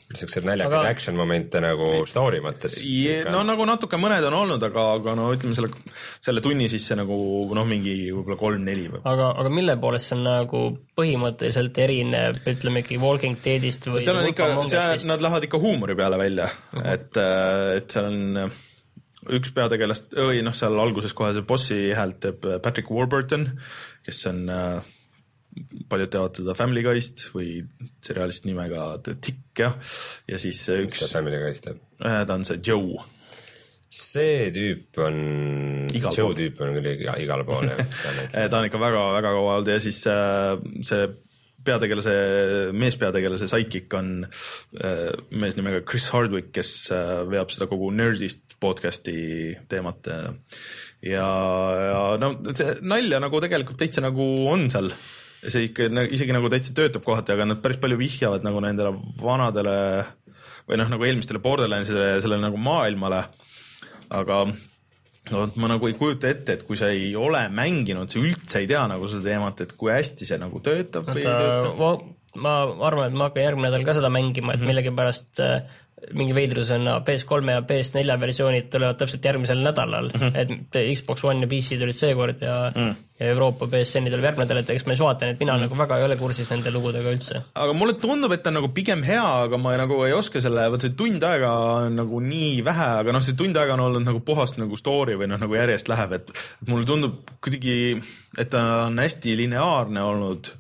niisugused naljakad aga... action momente nagu story mõttes. No nagu natuke mõned on olnud, aga, aga no ütleme selle, selle tunni sisse nagu noh, mingi võib-olla kolm-neli. Aga, aga mille poolest see on nagu põhimõtteliselt erinev, ütleme ikka Walking Deadist või seal on ikka, seal, nad lähevad ikka huumori peale välja, uh-huh. et, et seal on üks peategelast, või noh, seal alguses kohe see bossi häält teeb Patrick Warburton, kes on paljud teavad teda Family Guy'st või seriaalist nimega The Tick, jah, ja siis üks mis Family Guy'st teeb? Ta on see Joe. See tüüp on igal Joe pool. Tüüp on küll igal pool ta on ikka väga, väga kaua olnud ja siis see peategelase, meespeategelase sidekick on mees nimega Chris Hardwick, kes veab seda kogu Nerdist podcasti teemat ja, ja no see nalja nagu tegelikult täitsa nagu on seal. See ikka isegi nagu täitsa töötab kohati, aga nad päris palju vihjavad nagu nendele vanadele või noh, nagu eelmistele Borderlandsile ja sellele nagu maailmale, aga no, ma nagu ei kujuta ette, et kui sa ei ole mänginud, sa üldse ei tea nagu seda teemat, et kui hästi see nagu töötab või ei tööta. Ma arvan, et ma hakkan järgmine nädal ka seda mängima, et millegipärast mingi veidrus on P S kolm ja P S neli versioonid tulevad täpselt järgmisel nädalal, mm-hmm. et Xbox One ja P C tulid seekord ja, mm. ja Euroopa P S N-i tuleb järgmine nädal, et eks ma ei vaatan, et mina mm. nagu väga ei ole kursis nende lugudega üldse. Aga mulle tundub, et ta on nagu pigem hea, aga ma nagu ei oska selle, võt see tund aega on nagu nii vähe, aga noh, see tund aega on olnud nagu puhast nagu story või noh, nagu järjest läheb, et, et mulle tundub kuidagi, et ta on hästi lineaarne olnud,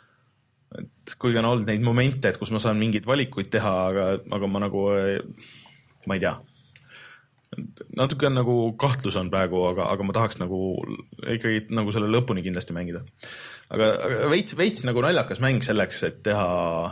et kuigi on olnud neid momente, et kus ma saan mingeid valikuid teha, aga, aga ma nagu, ma ei tea, natuke on nagu kahtlus on praegu, aga, aga ma tahaks nagu ikkagi nagu selle lõpuni kindlasti mängida. Aga, aga veits, veits nagu naljakas mäng selleks, et teha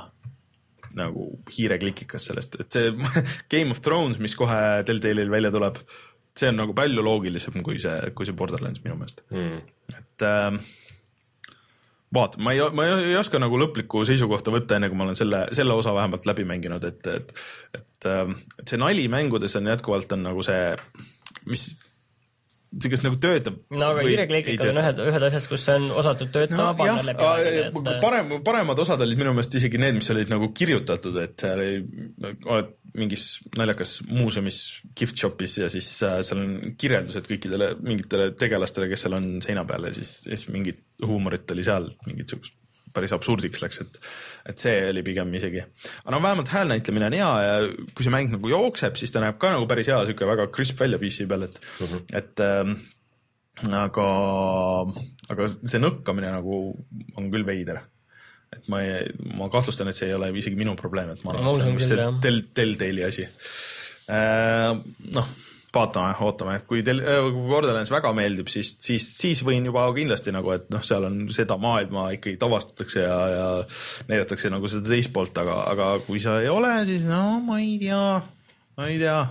nagu hiireklikikas sellest, et see Game of Thrones, mis kohe Telltale'il välja tuleb, see on nagu palju loogilisem kui see, kui see Borderlands minu meelest. Mm. Et äh, vaata, ma ei, ma ei oska nagu lõplikku seisukohta võtta, enne kui ma olen selle, selle osa vähemalt läbi mänginud, et, et, et, et see nali mängudes on jätkuvalt on nagu see, mis see kas nagu töötab. No aga hiireklikikad on ühed, ühed asjad, kus see on osatud töötama no, panna läbi. Et... Parem, paremad osad olid minu meelest isegi need, mis olid nagu kirjutatud, et seal ei, oled mingis naljakas muuseumis gift shopis ja siis seal on kirjeldused kõikidele mingitele tegelastele, kes seal on seina peal ja siis, siis mingit huumorit oli seal, mingit sugust päris absurdiks läks, et, et see oli pigem isegi. Aga no vähemalt häälnäitlemine on hea ja kui see mäng nagu jookseb, siis ta näeb ka nagu päris hea, siuke väga crisp välja P C peal, et, uh-huh. et äh, aga, aga see nõkkamine nagu on küll veider. Et ma, ei, ma kahtlustan, et see ei ole isegi minu probleem, et ma arvan, et see on vist see tel, Telltale'i asi. Äh, noh, vaatame, ootame, kui teil Borderlands väga meeldib, siis, siis, siis võin juba kindlasti nagu, et noh, seal on seda maailma ikkagi tavastatakse ja, ja näidatakse nagu seda teist poolt, aga, aga kui sa ei ole, siis no ma ei tea, ma ei tea.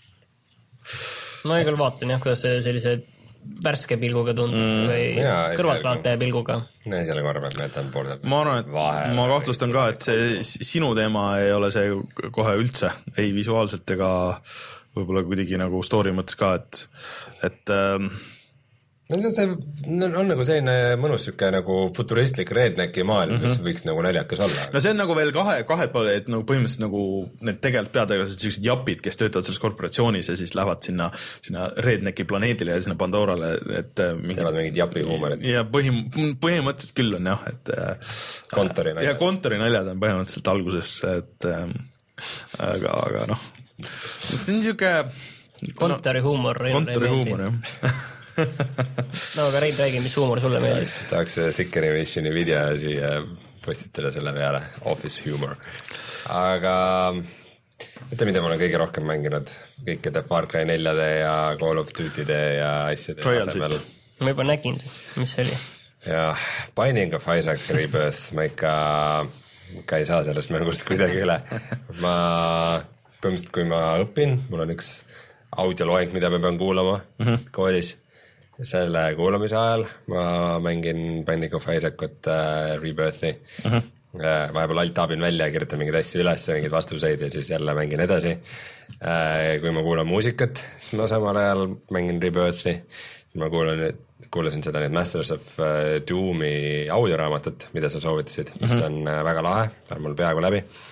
No ei küll vaatan jah, kuidas see sellise värske pilguga tundub mm, või kõrvaltvaataja pilguga. Ei, selle korra pealt näetan Borderlands. Ma arvan, et vahe, ma kahtlustan ka, et see sinu teema ei ole see kohe üldse, ei visuaalselt ega võib-olla kuidagi nagu story mõttes ka, et, et ähm... no, see on, on nagu selline mõnus süke nagu futuristlik rednecki maailm, mis mm-hmm. võiks nagu naljakas olla. No see on nagu veel kahe, kahe poole, et nagu põhimõtteliselt nagu need tegelikult peategelased sellised japid, kes töötavad selles korporatsioonis ja siis lähevad sinna, sinna rednecki planeedile ja sinna Pandorale, et mingi... teevad mingid japi huumorid. Ja põhim, põhimõtteliselt küll on jah, et kontori naljad. Ja kontori naljad on põhimõtteliselt alguses, et aga, aga noh see on niisugune kontori no, huumor kontori huumor, jah no aga Rein, räägi, mis huumor sulle meeldib? Tahaks Sick Animationi video siia postitada selle peale, Office Humor. Aga mitte mida ma olen kõige rohkem mänginud, kõikide Far Cry neljade ja Call of Duty'de ja asjade asemel. Ma juba nägin, mis see oli. Ja Binding of Isaac Rebirth, ma ikka, ikka ei saa sellest mängust kuidagi üle. Ma põhimõtteliselt, kui ma õpin, mul on üks audioloeng, mida ma pean kuulama mm-hmm. koolis. Selle kuulamise ajal ma mängin Binding of Isaacut äh, Rebirthi. Mm-hmm. Äh, vahepeal alt-taabin välja ja kirjutan mingeid asju üles, mingeid vastuseid ja siis jälle mängin edasi. Äh, kui ma kuulan muusikat, siis ma samal ajal mängin Rebirthi. Ma kuulan, kuulasin seda nüüd Masters of uh, Doomi audioraamatut, mida sa soovitasid, mis mm-hmm. on uh, väga lahe, on mul peaaegu läbi.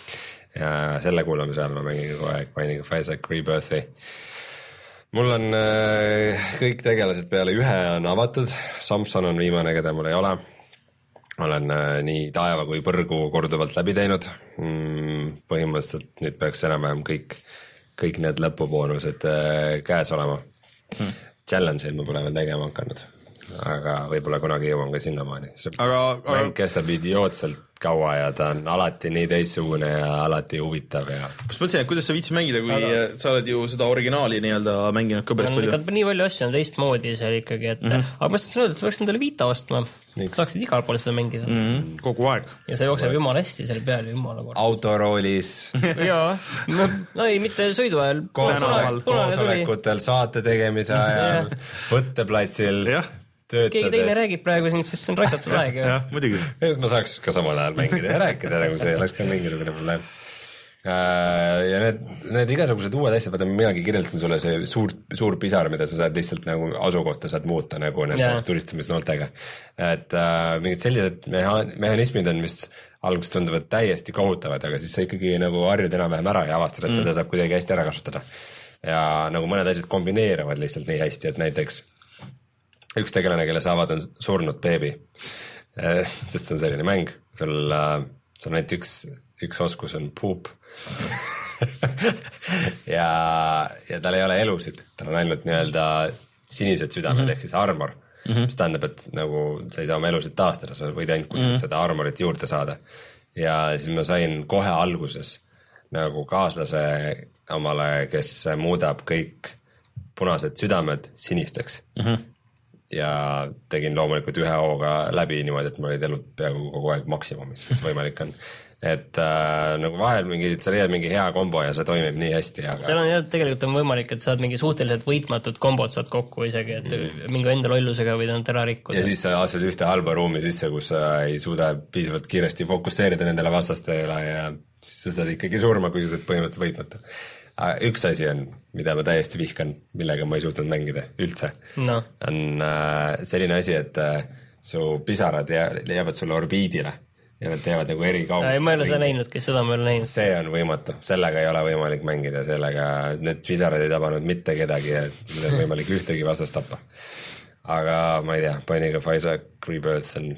ja selle kuulamise ajal ma mängin kogu aeg Binding of Isaac Rebirthi. Mul on äh, kõik tegelased peale ühe on avatud, Samson on viimane, keda mul ei ole. Olen äh, nii taeva kui põrgu korduvalt läbi teinud. Mm, põhimõtteliselt nüüd peaks enam-vähem kõik, kõik need lõpuboonused äh, käes olema. Hmm. Challenge'id ma pole veel tegema hakanud, aga võib-olla kunagi jõuan ka sinnamaani. Aga, aga... mäng kestab idiootselt kaua ja ta on alati nii teistsugune ja alati huvitav ja ma mõtlesin, et kuidas sa viitsid mängida, kui aga... sa oled ju seda originaali nii-öelda mänginud ka päris no, palju. Nii palju asju on teistmoodi seal ikkagi, et mm-hmm. aga ma mõtlesin sõnud, et sa peaks endale Vita ostma, saaksid igal pool seda mängida mm-hmm. kogu aeg ja see jookseb jumala hästi selle peal, jumala kord autoroolis jaa, no, no ei, mitte sõidu ajal koosolekutel, saate tegemise ajal võtteplatsil jah töötades. Keegi teine räägib praegu siin, sest see on raisatud aeg. jah, muidugi. Ma saaks ka samal ajal mängida ja rääkida, nagu see oleks ka mängida mõne probleem. Ja need, need igasugused uued asjad, vaata minagi kirjeldasin sulle see suur, suur pisar, mida sa saad lihtsalt nagu asukohta saad muuta nagu nende yeah. turistamisnooltega. Et äh, mingid sellised meha- mehanismid on, mis alguses tunduvad täiesti kohutavad, aga siis sa ikkagi nagu harjud enam-vähem ära ja avastad, et mm. seda saab kuidagi hästi ära kasutada. Ja nagu mõned asjad kombineeruvad lihtsalt nii hästi, et näiteks üks tegelane, kelle saavad on surnud beebi, sest see on selline mäng, sul, sul on ainult üks, üks oskus on poop ja, ja tal ei ole elusid, tal on ainult nii-öelda sinised südamed mm-hmm. ehk siis armor, mm-hmm. mis tähendab, et nagu sa ei saa oma elusid taastada, sa võid ainult mm-hmm. seda armorit juurde saada ja siis ma sain kohe alguses nagu kaaslase omale, kes muudab kõik punased südamed sinisteks mm-hmm. ja tegin loomulikult ühe hooga läbi niimoodi, et mul olid elud peaaegu kogu aeg maksimumis, mis võimalik on. Et äh, nagu vahel mingi, sa leiad mingi hea kombo ja see toimib nii hästi. Aga... seal on jah, tegelikult on võimalik, et saad mingi suhteliselt võitmatud kombod saad kokku isegi, et mm. mingi enda lollusega võid on ära rikkuda. Ja siis sa astud ühte halba ruumi sisse, kus sa ei suuda piisavalt kiiresti fokusseerida nendele vastastele ja siis sa saad ikkagi surma, kui sa saad põhimõtteliselt võitmata. Üks asi on, mida ma täiesti vihkan, millega ma ei suutnud mängida üldse, no. on äh, selline asi, et äh, su pisarad jäävad sulle orbiidile ja nad teevad nagu eri kaugust. Ei, ma ei ole seda näinud, kes seda ma ei ole näinud. See on võimatu, sellega ei ole võimalik mängida, sellega need pisarad ei tabanud mitte kedagi ja need on võimalik ühtegi vastast tappa. Aga ma ei tea, Binding of Isaac Rebirth on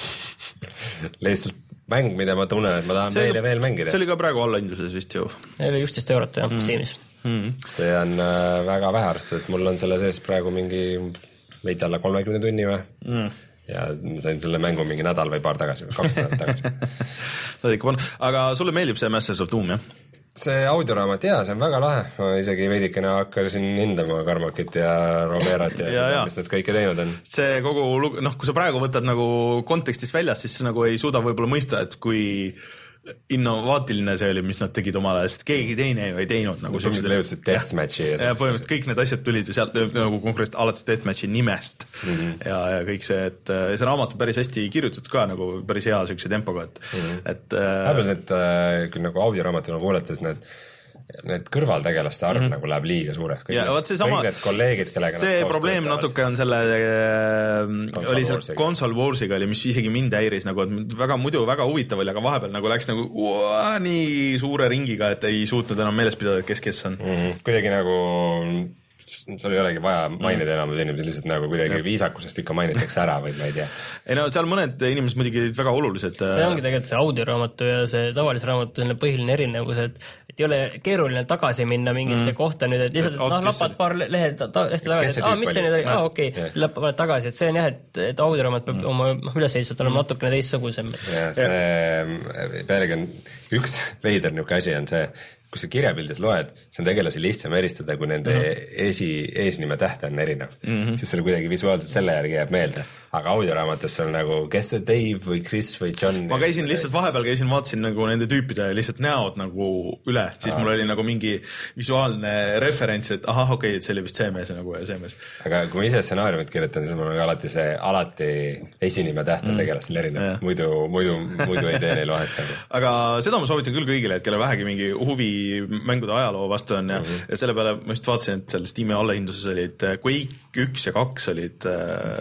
lihtsalt mäng, mida ma tunnen, et ma tahan veel ja veel mängida. See oli ka praegu allahinduses vist ju. See oli üksteist eurot jah, mm. Steamis. Mm. See on äh, väga vähärst, et mul on selle sees praegu mingi veidi alla kolmekümne tunni või mm. ja sain selle mängu mingi nädal või paar tagasi või kaks nädalat tagasi. Aga sulle meeldib see Masters of Doom, jah? See audioraamat, jaa, see on väga lahe. Ma isegi veidikene hakkasin hindama Carmackit ja Romerat ja, ja, seda, mis need kõike teinud on. See kogu, noh, kui sa praegu võtad nagu kontekstist väljas, siis nagu ei suuda võib-olla mõista, et kui innovaatiline see oli, mis nad tegid omale, sest keegi teine ju ei teinud nagu põhimõtteliselt leidsid Deathmatchi ja, ja põhimõtteliselt kõik need asjad tulid ju sealt nagu konkreetselt alates Deathmatchi nimest mm-hmm. ja, ja kõik see, et see raamat on päris hästi kirjutatud ka nagu päris hea sükse tempoga, et mm-hmm. et häbel, et äh, nagu audioraamatuna kuuletes need need kõrvaltegelaste arv mm-hmm. nagu läheb liiga suureks. Kõik, ja, need, see sama, kõik need kolleegid, kellega see probleem natuke on selle Console oli seal Console Warsiga oli, mis isegi mind häiris nagu, et väga muidu väga huvitav oli, aga vahepeal nagu läks nagu uaa, nii suure ringiga, et ei suutnud enam meeles pidada, kes kes on mm-hmm. kuidagi nagu sul ei olegi vaja mainida enam inimesed, lihtsalt nagu kuidagi ja. Viisakusest ikka mainitakse ära või ma ei tea. Ei no seal mõned inimesed muidugi väga olulised. See ongi tegelikult see audioraamatu ja see tavalise raamatu selline põhiline erinevus, et, et ei ole keeruline tagasi minna mingisse mm. kohta nüüd, et lihtsalt noh, lapad paar lehed ta, ta, tagasi, et aa, mis see nüüd oli, aa okei, okay. lapad tagasi, et see on jah, et, et audioraamat peab mm. oma ülesehitust olema mm. natukene teistsugusem. Ja see pealegi on üks veider niuke asi on see, kui sa kirjapildis loed, see on tegelasi lihtsam eristada, kui nende mm-hmm. esi, eesnime tähte on erinev. Mm-hmm. Siis sulle kuidagi visuaalselt selle järgi jääb meelde. Aga audioraamates on nagu, kes see Dave või Chris või John? Ma käisin lihtsalt vahepeal, käisin, vaatasin nagu nende tüüpide lihtsalt näod nagu üle, siis Aa. mul oli nagu mingi visuaalne referents, et ahah, okei, okay, et see oli vist see mees nagu ja see mees. Aga kui ma ise stsenaariumit kirjutan, siis mul on alati see, alati esinime täht on mm. tegelastel erinev. Muidu, muidu, muidu ei tee neil vahet. Aga seda ma soovitan küll kõigile, et kelle vähegi mingi huvi mängude ajaloo vastu on ja, mm-hmm. ja selle peale ma just vaatasin, et seal Steam'i allahinduses olid Quake üks ja kaks olid äh,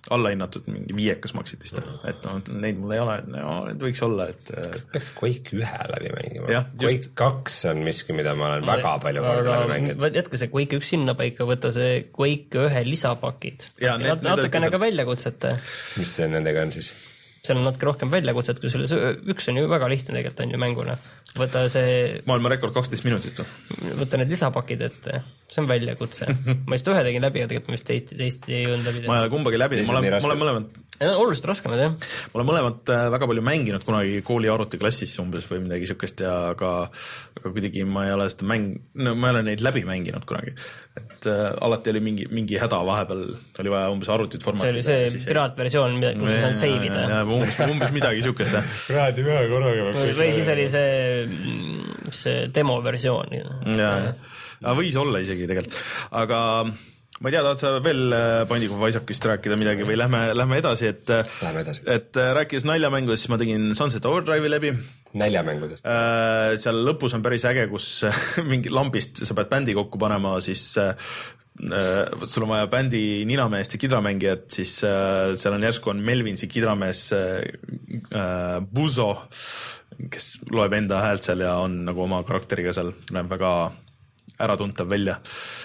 allahinnatud, mingi viiekas maksid vist, et no, neid mul ei ole, no need võiks olla, et peaks Quake ühe läbi mängima. Ja, Quake kaks on miski, mida ma olen väga palju korda läbi mänginud. Jätke see Quake üks sinna paika, võtta see Quake ühe lisapakid. Ja, need, natukene ka väljakutsete. Mis see nendega on siis? Seal on natuke rohkem väljakutset, kui selle üks on ju väga lihtne tegelikult on ju mänguna. Võta see... Maailma rekord kaksteist minutit. Võta need lisapakid ette. See on väljakutse. Ma just ühe tegin läbi, aga tegelikult ma just teist, teist ei jõudnud läbi. Ma ei ole kumbagi läbi. Ma olen, ma olen mõlemad... Oluliselt raskemad, jah. Ma olen mõlemad väga palju mänginud kunagi kooli arvutiklassis umbes või midagi sükest ja aga, aga kuidagi ma ei ole seda mäng... No, ma ei ole neid läbi mänginud kunagi. Et äh, alati oli mingi, mingi häda vahepeal, oli vaja umbes arvutit formaatida. See oli see piraatversioon, kus sa saan seivida. Umbes, umbes midagi sükest. Praadi ühe korraga. Või siis oli see, see demo versioon. Ja, võis olla isegi tegelikult. Aga ma ei tea, tahad sa veel Binding of Isaacist rääkida midagi või lähme, lähme edasi, et, edasi. et rääkides naljamängudest, siis ma tegin Sunset Overdrive'i läbi. Näljamängudest? Äh, seal lõpus on päris äge, kus mingi lambist sa pead bändi kokku panema, siis äh, sul on vaja bändi ninameest ja kidramängijat, siis äh, seal on järsku on Melvinsi kidramees äh, Buzo, kes loeb enda häält seal ja on nagu oma karakteriga seal, näeb väga äratuntav välja,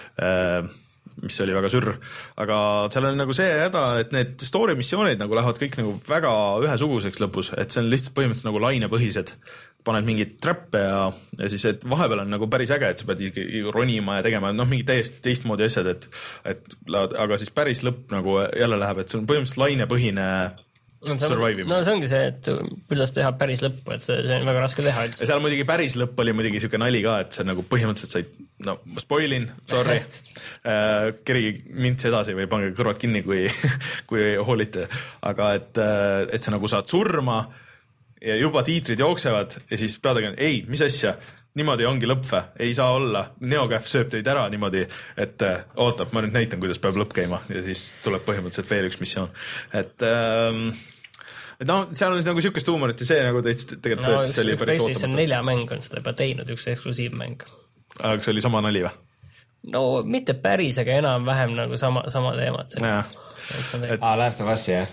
mis oli väga sürr. Aga seal on nagu see häda, et need story missioonid nagu lähevad kõik nagu väga ühesuguseks lõpus, et see on lihtsalt põhimõtteliselt nagu lainepõhised. Paned mingid trappe ja, ja siis, et vahepeal on nagu päris äge, et sa pead ronima ja tegema, noh, mingi täiesti teistmoodi asjad, et, et aga siis päris lõpp nagu jälle läheb, et see on põhimõtteliselt lainepõhine No, see, no see ongi see, et kuidas teha päris lõppu, et see, see on väga raske teha. Ja seal muidugi päris lõpp oli muidugi siuke nali ka, et see nagu põhimõtteliselt said, no ma spoilin, sorry, äh, kerigi mints edasi või pange kõrvad kinni, kui, kui hoolite, aga et, et sa nagu saad surma ja juba tiitrid jooksevad ja siis peadagi, ei, mis asja, niimoodi ongi lõpve, ei saa olla, Neocaff sööb teid ära niimoodi, et ootab, ma nüüd näitan, kuidas peab lõpp käima ja siis tuleb põhimõtteliselt veel üks missioon, et ähm, et noh, seal on nagu sükest huumorit ja see nagu tegelikult no, tõetis, see oli päris ootamata. See on nelja mäng on seda juba teinud, üks eksklusiivmäng. Aga see oli sama nali või? No mitte päris, aga enam-vähem nagu sama, sama teemad sellest. Et... Aa, Last of Us, jah.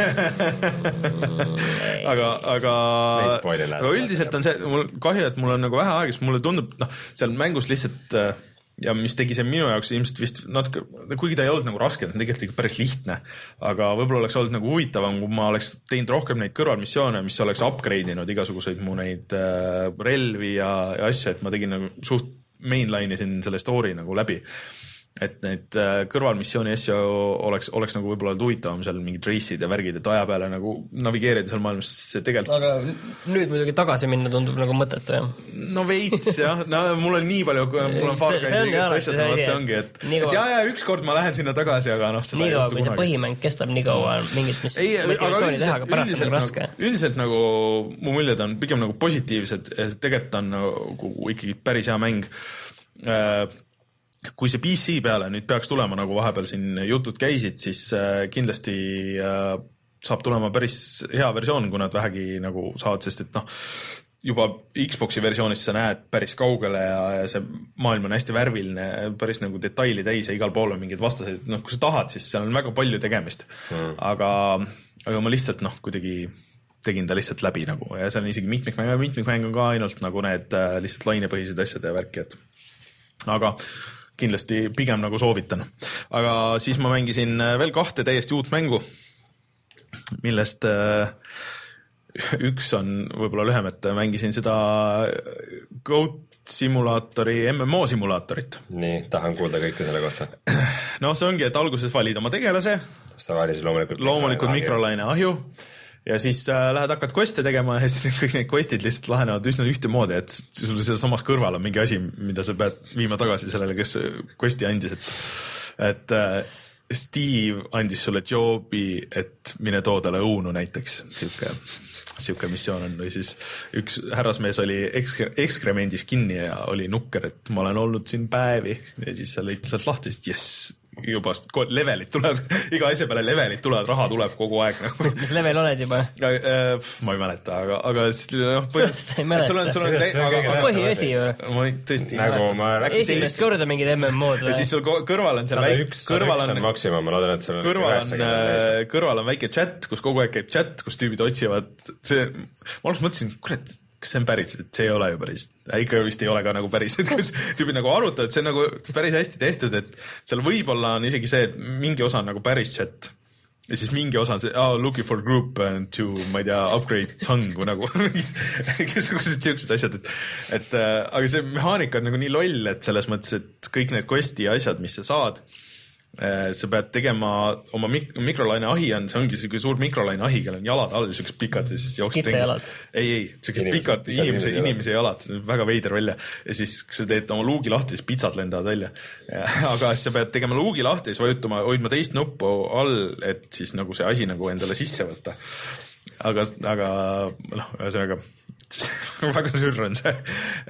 aga, aga, aga üldiselt on see, mul kahju, et mul on nagu vähe aega, sest mulle tundub, noh, seal mängus lihtsalt ja mis tegi see minu jaoks ilmselt vist natuke, kuigi ta ei olnud nagu raske, ta tegelikult ikka päris lihtne, aga võib-olla oleks olnud nagu huvitavam, kui ma oleks teinud rohkem neid kõrvalmissioone, mis oleks upgrade'inud igasuguseid mu neid relvi ja, ja asju, et ma tegin nagu suht mainline isin selle story nagu läbi. Et neid kõrvalmissiooni asju oleks, oleks nagu võib-olla huvitavam seal mingid reisid ja värgid, et aja peale nagu navigeerida seal maailmas see tegelikult... Aga nüüd muidugi tagasi minna tundub nagu mõteta, jah? No veits, jah. No mul on nii palju, mul on Far Cry igast asjad, et see ongi, et, et ja, ja ükskord ma lähen sinna tagasi, aga noh, seda nii kaua, kui see põhimäng kestab nii kaua mingit mis ei, motivatsiooni teha, aga pärast on nagu raske. Üldiselt nagu mu muljed on pigem nagu positiivsed ja tegelikult on nagu ikkagi päris hea mäng. Kui see P C peale nüüd peaks tulema, nagu vahepeal siin jutud käisid, siis kindlasti saab tulema päris hea versioon, kui nad vähegi nagu saavad, sest et noh, juba Xboxi versioonis sa näed päris kaugele ja, ja see maailm on hästi värviline, päris nagu detaili täis ja igal pool on mingid vastaseid, noh, kui sa tahad, siis seal on väga palju tegemist. Mm. Aga, aga ma lihtsalt noh, kuidagi tegin ta lihtsalt läbi nagu ja see on isegi mitmikmäng, mitmikmäng on ka ainult nagu need lihtsalt lainepõhised asjad ja värki, et aga kindlasti pigem nagu soovitan. Aga siis ma mängisin veel kahte täiesti uut mängu, millest üks on võib-olla lühem, et mängisin seda Goat simulaatori, M M O simulaatorit. Nii, tahan kuulda kõike selle kohta. No see ongi, et alguses valid oma tegelase. Sa valisid loomulikult, loomulikult mikrolaine ahju. Ja siis äh, lähed hakkad queste tegema ja siis kõik need questid lihtsalt lahenevad üsna ühtemoodi, et sul seda samas kõrval on mingi asi, mida sa pead viima tagasi sellele, kes questi andis, et, et äh, Steve andis sulle jobi, et mine too talle õunu näiteks, siuke, siuke missioon on, või siis üks härrasmees oli ekskre, ekskremendis kinni ja oli nukker, et ma olen olnud siin päevi ja siis sa lõid sealt lahti, siis yes, juba levelid tulevad, iga asja peale levelid tulevad, raha tuleb kogu aeg nagu. mis, mis level oled juba? Ma ei mäleta, aga, aga noh, põhimõtteliselt sul on, sul on põhiasi ju. Ma tõesti nagu ma esimest korda mingid M M O-d ja siis sul kõrval on seal väike kõrval on maksimum, ma loodan, et sul on kõrval on, kõrval on väike chat, kus kogu aeg käib chat, kus tüübid otsivad see, ma alguses mõtlesin, kurat, kas see on päris, et see ei ole ju päris, ikka vist ei ole ka nagu päris, et kus tüübid nagu arutavad, see on nagu päris hästi tehtud, et seal võib-olla on isegi see, et mingi osa on nagu päris chat ja siis mingi osa on see, oh, looking for group to, ma ei tea, upgrade tongue nagu keskused siuksed asjad, et, et äh, aga see mehaanika on nagu nii loll, et selles mõttes, et kõik need questi asjad, mis sa saad, sa pead tegema oma mik- mikrolaine ahi on, see ongi selline suur mikrolaine ahi, kellel on jalad all, sellised pikad ja siis jooksed kitsejalad? Ei, ei, sellised pikad inimese, inimese jalad, väga veider välja ja siis sa teed oma luugi lahti, siis pitsad lendavad välja ja, aga siis sa pead tegema luugi lahti ja siis vajutama, hoidma teist nuppu all, et siis nagu see asi nagu endale sisse võtta aga, aga noh, ühesõnaga väga sürr on see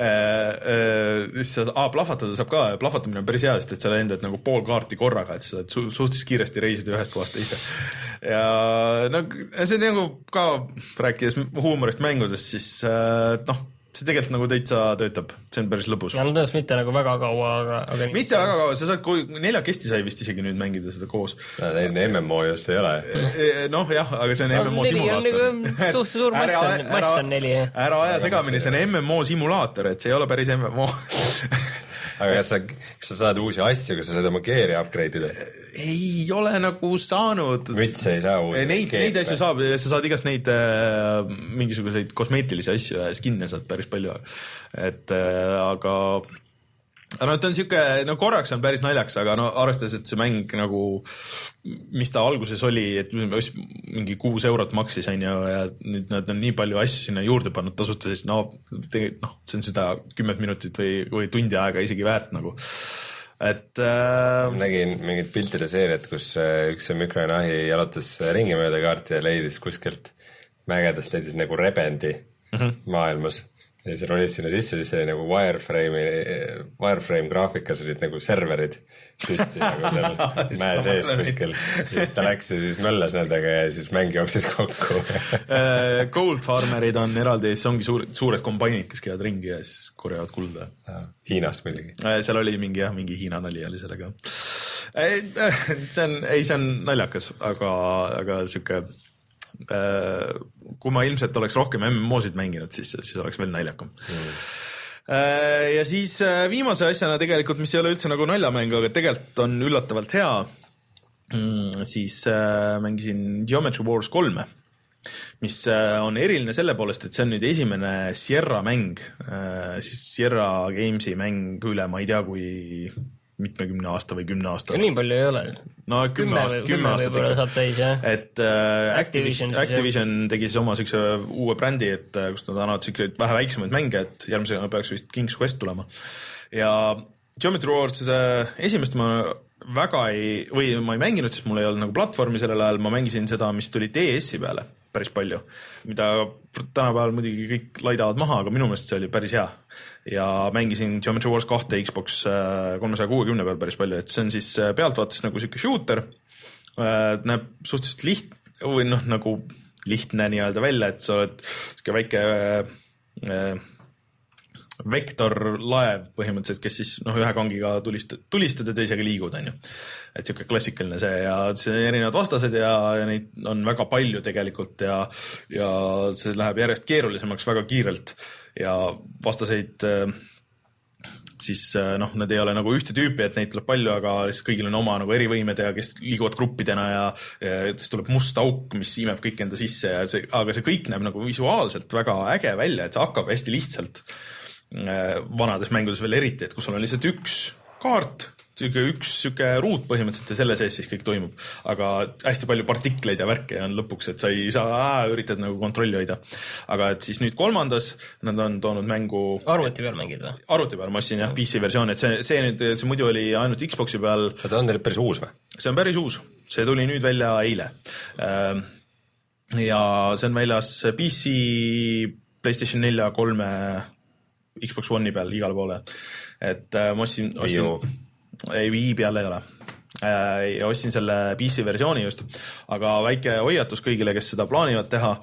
siis sa, aa, plahvatada saab ka, plahvatamine on päris hea, sest et sa lendad nagu pool kaarti korraga, et sa saad su suhteliselt kiiresti reisida ühest kohast teise ja no see on nagu ka rääkides huumorist mängudest, siis noh, see tegelikult nagu täitsa töötab, see on päris lõbus. Ja no tõenäoliselt mitte nagu väga kaua, aga, aga mitte väga kaua, sa saad, kui neljakesti sai vist isegi nüüd mängida seda koos. Neil M M O just ei ole. Noh jah, aga see on no, M M O simulaator. Suhteliselt suur mass on, mass on neli. Ära aja segamini, see on M M O simulaator, et see ei ole päris M M O. aga kas sa, kas sa saad uusi asju, kas sa saad oma geari upgrade ida? Ei ole nagu saanud. Mütse ei saa uusi. Neid, neid asju saab, sa saad igast neid äh, mingisuguseid kosmeetilisi asju ja skinne saad päris palju. Et äh, aga aga no ta on siuke, no korraks on päris naljaks, aga no arvestades, et see mäng nagu, mis ta alguses oli, et mingi kuus eurot maksis, on ju, ja nüüd nad on nii palju asju sinna juurde pannud tasuta, siis no, no see on seda kümmet minutit või, või tundi aega isegi väärt nagu. Et äh... ma nägin mingit piltide seeriat, kus üks mikrolainahi jalutas ringi mööda kaarti ja leidis kuskilt mägedest leidis nagu rebendi mm -hmm. maailmas. Ja siis rolis sinna sisse, siis oli nagu wireframe'i, wireframe graafikas olid nagu serverid püsti nagu seal mäe sees kuskil. Siis ta läks ja siis möllas nendega ja siis mäng jooksis kokku. Gold farmerid on eraldi, see ongi suur, suured kombainid, kes käivad ringi ja siis korjavad kulda. Hiinast muidugi. Seal oli mingi, jah, mingi Hiina nali oli sellega. See on, ei, see on naljakas, aga, aga siuke kui ma ilmselt oleks rohkem M M O-sid mänginud, siis, siis oleks veel naljakam mm. ja siis viimase asjana tegelikult, mis ei ole üldse nagu naljamäng, aga tegelikult on üllatavalt hea, siis mängisin Geometry Wars kolme, mis on eriline selle poolest, et see on nüüd esimene Sierra mäng, siis Sierra Gamesi mäng üle, ma ei tea, kui mitmekümne aasta või kümne aasta. Nii palju ei ole. No kümme aastat, kümme aastat ikka. Et äh, Activision, Activision tegi siis oma siukse uue brändi, et kus nad annavad siuke vähe väiksemaid mänge, et järgmisega peaks vist King's Quest tulema. Ja Geometry Wars esimest ma väga ei, või ma ei mänginud, sest mul ei olnud nagu platvormi sellel ajal, ma mängisin seda, mis tuli D S-i peale päris palju, mida tänapäeval muidugi kõik laidavad maha, aga minu meelest see oli päris hea. Ja mängisin Geometry Wars kahte Xbox kolmesaja kuuekümne peal päris palju, et see on siis pealtvaates nagu siuke shooter, näeb suhteliselt liht, või noh, nagu lihtne nii-öelda välja, et sa oled siuke väike äh, vektorlaev põhimõtteliselt, kes siis noh, ühe kangiga tulistad, tulistad ja teisega liigud, on ju. Et siuke klassikaline see ja see on erinevad vastased ja, ja neid on väga palju tegelikult ja, ja see läheb järjest keerulisemaks väga kiirelt ja vastaseid siis noh, need ei ole nagu ühte tüüpi, et neid tuleb palju, aga siis kõigil on oma nagu erivõimed ja kes liiguvad gruppidena ja, ja siis tuleb must auk, mis imeb kõik enda sisse ja see, aga see kõik näeb nagu visuaalselt väga äge välja, et see hakkab hästi lihtsalt vanades mängudes veel eriti, et kus sul on lihtsalt üks kaart, üks siuke ruut põhimõtteliselt ja selle sees siis kõik toimub, aga hästi palju partikleid ja värke on lõpuks, et sa ei saa, ää, üritad nagu kontrolli hoida. Aga et siis nüüd kolmandas nad on toonud mängu arvuti peal mängid või? Arvuti peal, ma ostsin jah, P C versioon, et see, see nüüd, see muidu oli ainult Xboxi peal. Ta on teil päris uus või? See on päris uus, see tuli nüüd välja eile. Ja see on väljas P C, PlayStation nelja, kolme Xbox One'i peal igale poole, et äh, ma ostsin, ostsin ei, Wii peal ei ole, ja ostsin selle P C versiooni just, aga väike hoiatus kõigile, kes seda plaanivad teha,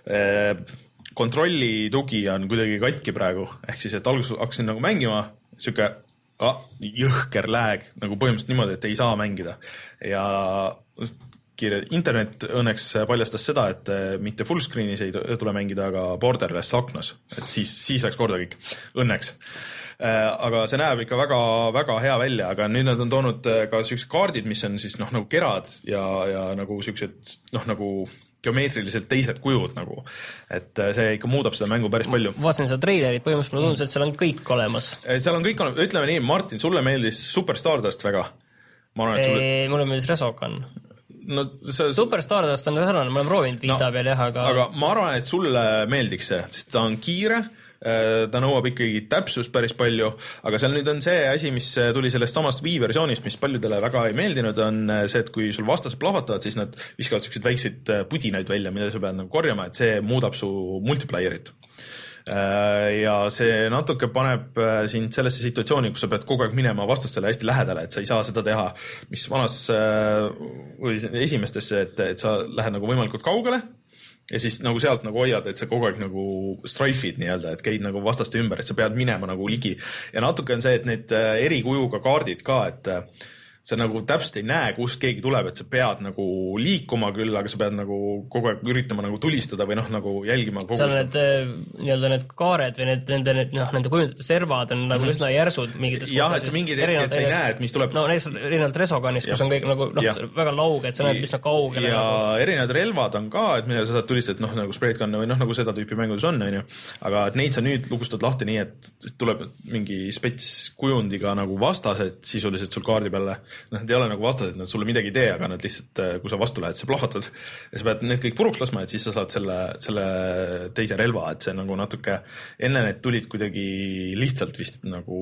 kontrolli tugi on kuidagi katki praegu, ehk siis, et alguses hakkasin nagu mängima, siuke ah, jõhker lag, nagu põhimõtteliselt niimoodi, et ei saa mängida ja kiire internet õnneks paljastas seda, et mitte full screen'is ei tule mängida, aga borderless aknas, et siis, siis läks korda kõik, õnneks. Aga see näeb ikka väga, väga hea välja, aga nüüd nad on toonud ka sellised kaardid, mis on siis noh, nagu kerad ja, ja nagu sellised noh, nagu geomeetriliselt teised kujud nagu, et see ikka muudab seda mängu päris palju. Vaatasin seda treilerit, põhimõtteliselt mulle tundus, et seal on kõik olemas. Seal on kõik olemas, ütleme nii, Martin, sulle meeldis Super Stardust väga? Ma arvan, et sulle... Ei, mulle meeldis Resogun. No, see... Super Stardust on sarnane, ma olen proovinud Vita no, peal jah, aga... aga ma arvan, et sulle meeldiks see, sest ta on kiire, ta nõuab ikkagi täpsust päris palju, aga seal nüüd on see asi, mis tuli sellest samast Wii versioonist, mis paljudele väga ei meeldinud, on see, et kui sul vastased plahvatavad, siis nad viskavad sellised väikseid pudinaid välja, mida sa pead nagu korjama, et see muudab su multiplayerit. Ja see natuke paneb sind sellesse situatsiooni, kus sa pead kogu aeg minema vastustele hästi lähedale, et sa ei saa seda teha, mis vanas või esimestesse, et, et sa lähed nagu võimalikult kaugele ja siis nagu sealt nagu hoiad, et sa kogu aeg nagu strifid nii-öelda, et käid nagu vastaste ümber, et sa pead minema nagu ligi ja natuke on see, et need erikujuga kaardid ka, et sa nagu täpselt ei näe, kust keegi tuleb, et sa pead nagu liikuma küll, aga sa pead nagu kogu aeg üritama nagu tulistada või noh, nagu jälgima kogu seal need nii-öelda need kaared või need, nende, need, noh, nende kujundite servad on nagu mm-hmm. üsna järsud mingites jah, et sa mingid hetki, et sa ei näe, et mis tuleb no näiteks erinevalt Resogunis, kus on kõik nagu noh, väga lauge, et sa näed, mis on kaugele ja nagu... erinevad relvad on ka, et mida sa saad tulistada, et noh, nagu spraygun või noh, nagu seda tüüpi mängudes on, on ju, aga et neid sa nüüd lugustad lahti nii, et tuleb mingi spets kujundiga nagu vastased sisuliselt sul kaardi peale. Noh, nad ei ole nagu vastased, nad sulle midagi ei tee, aga nad lihtsalt, kui sa vastu lähed, sa plahvatad ja sa pead need kõik puruks laskma, et siis sa saad selle, selle teise relva, et see nagu natuke, enne need tulid kuidagi lihtsalt vist nagu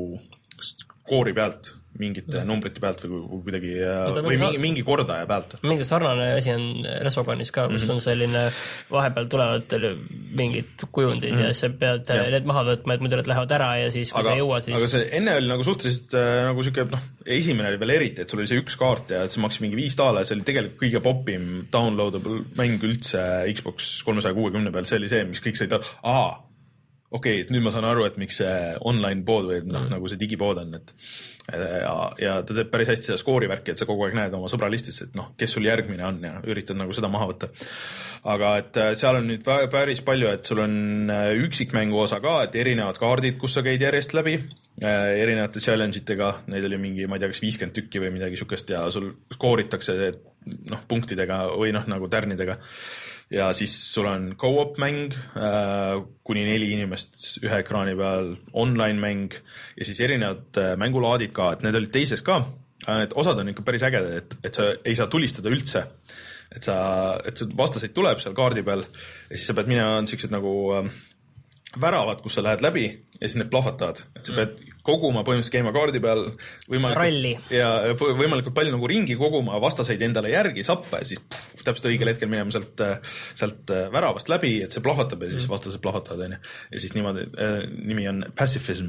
koori pealt, mingite mm. numbrite pealt või kuidagi Oota, või mingi, mingi kordaja pealt. Mingi sarnane asi on Resogunis ka, kus mm-hmm. on selline vahepeal tulevad mingid kujundid mm-hmm. ja siis sa pead ja. need maha võtma, et muidu need lähevad ära ja siis kui aga, sa jõuad siis... Aga see enne oli nagu suhteliselt nagu siuke, noh, esimene oli veel eriti, et sul oli see üks kaart ja et see maksis mingi viis taala ja see oli tegelikult kõige popim downloadable mäng üldse Xbox kolmesaja kuuekümne peal, see oli see, mis kõik said aa, okei, okay, et nüüd ma saan aru, et miks see online pood või noh, mm. nagu see digipood on, et ja, ja ta teeb päris hästi seda skoorivärki, et sa kogu aeg näed oma sõbralistist, et noh, kes sul järgmine on ja üritad nagu seda maha võtta. Aga et seal on nüüd päris palju, et sul on üksikmängu osa ka, et erinevad kaardid, kus sa käid järjest läbi, erinevate challenge itega, neid oli mingi, ma ei tea, kas viiskümmend tükki või midagi sukest ja sul skooritakse noh, punktidega või noh, nagu tärnidega. Ja siis sul on co-op mäng, äh, kuni neli inimest ühe ekraani peal, online mäng ja siis erinevad äh, mängulaadid ka, et need olid teises ka, need osad on ikka päris ägedad, et, et sa ei saa tulistada üldse, et sa, et vastaseid tuleb seal kaardi peal ja siis sa pead minema, on sellised nagu äh, väravad, kus sa lähed läbi ja siis need plahvatavad, et sa pead koguma põhimõtteliselt käima kaardi peal võimalikult, ja võimalikult palju nagu ringi koguma vastaseid endale järgi sappa ja siis pff, täpselt õigel hetkel minema sealt, sealt väravast läbi, et see plahvatab ja siis vastased plahvatavad on, ja siis niimoodi äh, nimi on Pacifism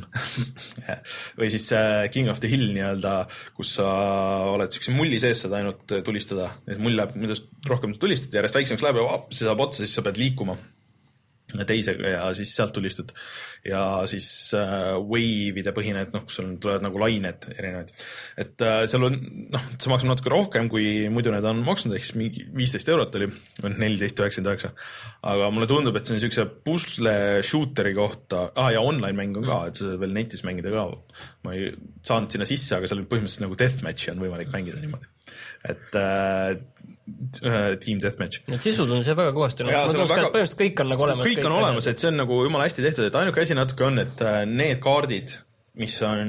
või siis äh, King of the Hill nii-öelda, kus sa oled siukse mulli sees, saad ainult tulistada, mull läheb, mida rohkem tulistad, järjest väiksemaks läheb ja op, see saab otsa, siis sa pead liikuma teisega ja siis sealt tulistad ja siis äh, wave'ide põhine, et noh, kus sul tulevad nagu lained erinevad, et äh, seal on noh, see maksab natuke rohkem kui muidu need on maksnud, ehk siis mingi viisteist eurot oli, või neliteist üheksakümmend üheksa, aga mulle tundub, et see on siukse pusle shooteri kohta, ah ja online mäng on ka, et sa veel netis mängida ka, ma ei saanud sinna sisse, aga seal põhimõtteliselt nagu deathmatchi on võimalik mängida niimoodi, et äh, Team Deathmatch. Need sisud on see väga kõvasti, no, väga... põhimõtteliselt kõik on nagu olemas. Kõik, kõik on kõik olemas, et see on nagu jumala hästi tehtud, et ainuke asi natuke on, et need kaardid, mis on,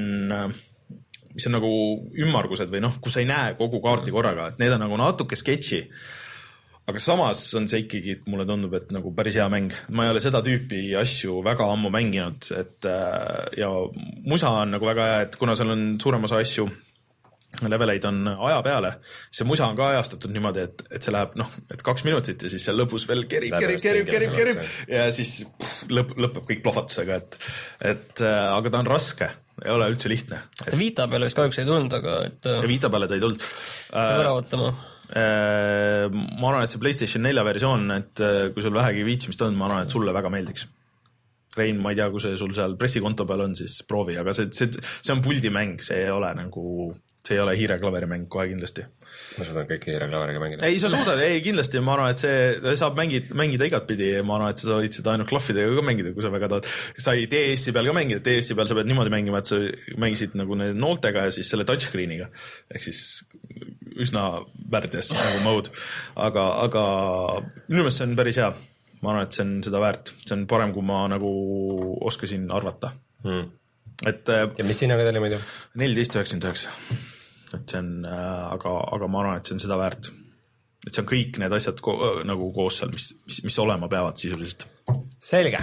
mis on nagu ümmargused või noh, kus ei näe kogu kaarti korraga, et need on nagu natuke sketši, aga samas on see ikkagi, mulle tundub, et nagu päris hea mäng. Ma ei ole seda tüüpi asju väga ammu mänginud, et ja musa on nagu väga hea, et kuna seal on suurem osa asju leveleid on aja peale, see musa on ka ajastatud niimoodi, et, et see läheb noh, et kaks minutit ja siis seal lõpus veel kerib, kerib, kerib, kerib, kerib ja siis pff, lõp, lõpeb kõik plahvatusega, et, et aga ta on raske ei ole üldse lihtne. et Vita peale vist kahjuks ei tulnud, aga et ja Vita peale ta ei tulnud. peab ära ootama. Ma arvan, et see PlayStation nelja versioon, et kui sul vähegi viitsimist on, ma arvan, et sulle väga meeldiks. Rein, ma ei tea, kui see sul seal pressikonto peal on, siis proovi, aga see, see, see on puldimäng, see ei ole nagu, see ei ole hiireklaverimäng kohe kindlasti. Ma suudan kõiki hiireklaveriga mängida. Ei, sa suudad, ei kindlasti, ma arvan, et see saab mängida, mängida igat pidi, ma arvan, et sa võid seda ainult klahvidega ka mängida, kui sa väga tahad. Sa ei D S-i peal ka mängida, D S-i peal sa pead niimoodi mängima, et sa mängisid nagu need nooltega ja siis selle touchscreeniga, ehk siis üsna värdjas nagu mode, aga, aga minu meelest see on päris hea. Ma arvan, et see on seda väärt. See on parem, kui ma nagu oskasin arvata. Hmm. Et, ja mis sinnaga teile muidu? neliteist üheksakümmend üheksa. Et see on, aga, aga ma arvan, et see on seda väärt. Et see on kõik need asjad ko nagu koos seal, mis, mis, mis olema peavad sisuliselt. Selge.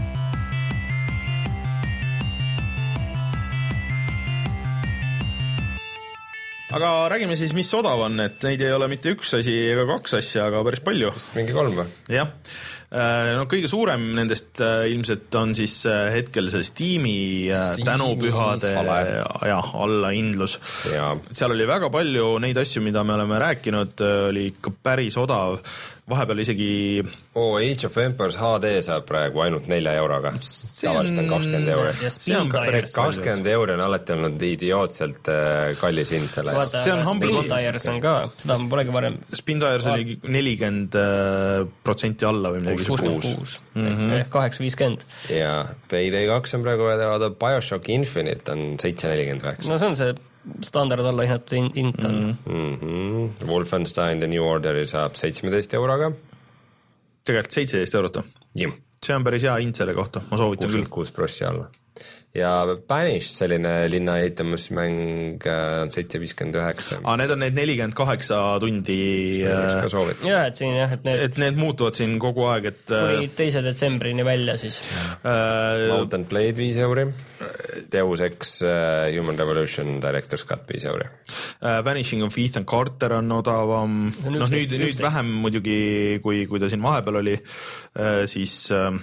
Aga räägime siis, mis odav on, et neid ei ole mitte üks asi ega kaks asja, aga päris palju. Mingi kolm või? Jah. No kõige suurem nendest ilmselt on siis hetkel see Steam'i, Steam'i tänupühade ja allahindlus. Ja. Seal oli väga palju neid asju, mida me oleme rääkinud, oli ikka päris odav. Vahepeal isegi... Oh, Age of Empires H D saab praegu ainult nelja euroga. Tavaliselt on kakskümmend euro. See on kakskümmend euro on alati olnud idiootselt kallis hind selle. Vaata, Spintires on ka, seda ma polegi varem. Spintires oli nelikümmend protsenti alla või midagi. kuus ehk kaheksa viiskümmend. Ja Payday kaks on praegu vaja, Bioshock Infinite on seitse nelikümmend üheksa. No see on see standard alla hinnatud int on. Mm -hmm. Wolfenstein The New Orderi saab seitsmeteist euroga. Tegelikult seitseteist eurot. Jim. See on päris hea hind selle kohta, ma soovitan küll. kuus prossi alla. Ja Banish, selline linna ehitamusmäng on seitse viiskümmend üheksa. Ah, need on need nelikümmend kaheksa tundi. Ja, et siin jah, et need, et need muutuvad siin kogu aeg, et kuni teise detsembrini välja siis. Uh, Mountain Blade viis euri, Deus Ex uh, Human Revolution Director's Cut viis euri. Uh, Vanishing of Ethan Carter on odavam, noh nüüd, nüüd vähem muidugi, kui, kui ta siin vahepeal oli, uh, siis... Uh,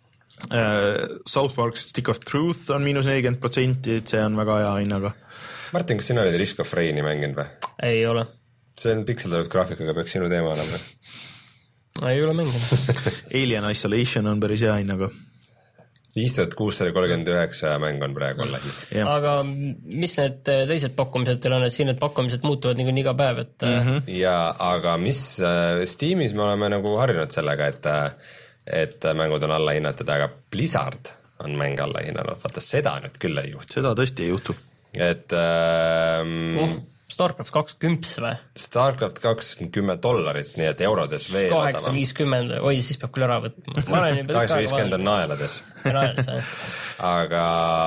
Uh, South Park Stick of Truth on miinus nelikümmend protsenti, et see on väga hea hinnaga. Martin, kas sina olid Risk of Raini mänginud või? Ei ole. See on pikseldatud graafikaga, peaks sinu teema olema. Ei ole mänginud. Alien Isolation on päris hea hinnaga. viis tuhat kuussada kolmkümmend üheksa mäng on praegu alla. Aga mis need teised pakkumised teil on, et siin need pakkumised muutuvad nagu iga päev, et mm -hmm. ja, aga mis Steamis me oleme nagu harjunud sellega, et et mängud on alla hinnatud, aga Blizzard on mäng alla hinnanud, vaata seda nüüd küll ei juhtu. Seda tõesti ei juhtu. Et ähm, uh, Starcraft kaks kümps või? Starcraft kaks kümme dollarit, nii et eurodes veel kaheksa viiskümmend, oi, siis peab küll ära võtma. kaheksa viiskümmend on naelades. aga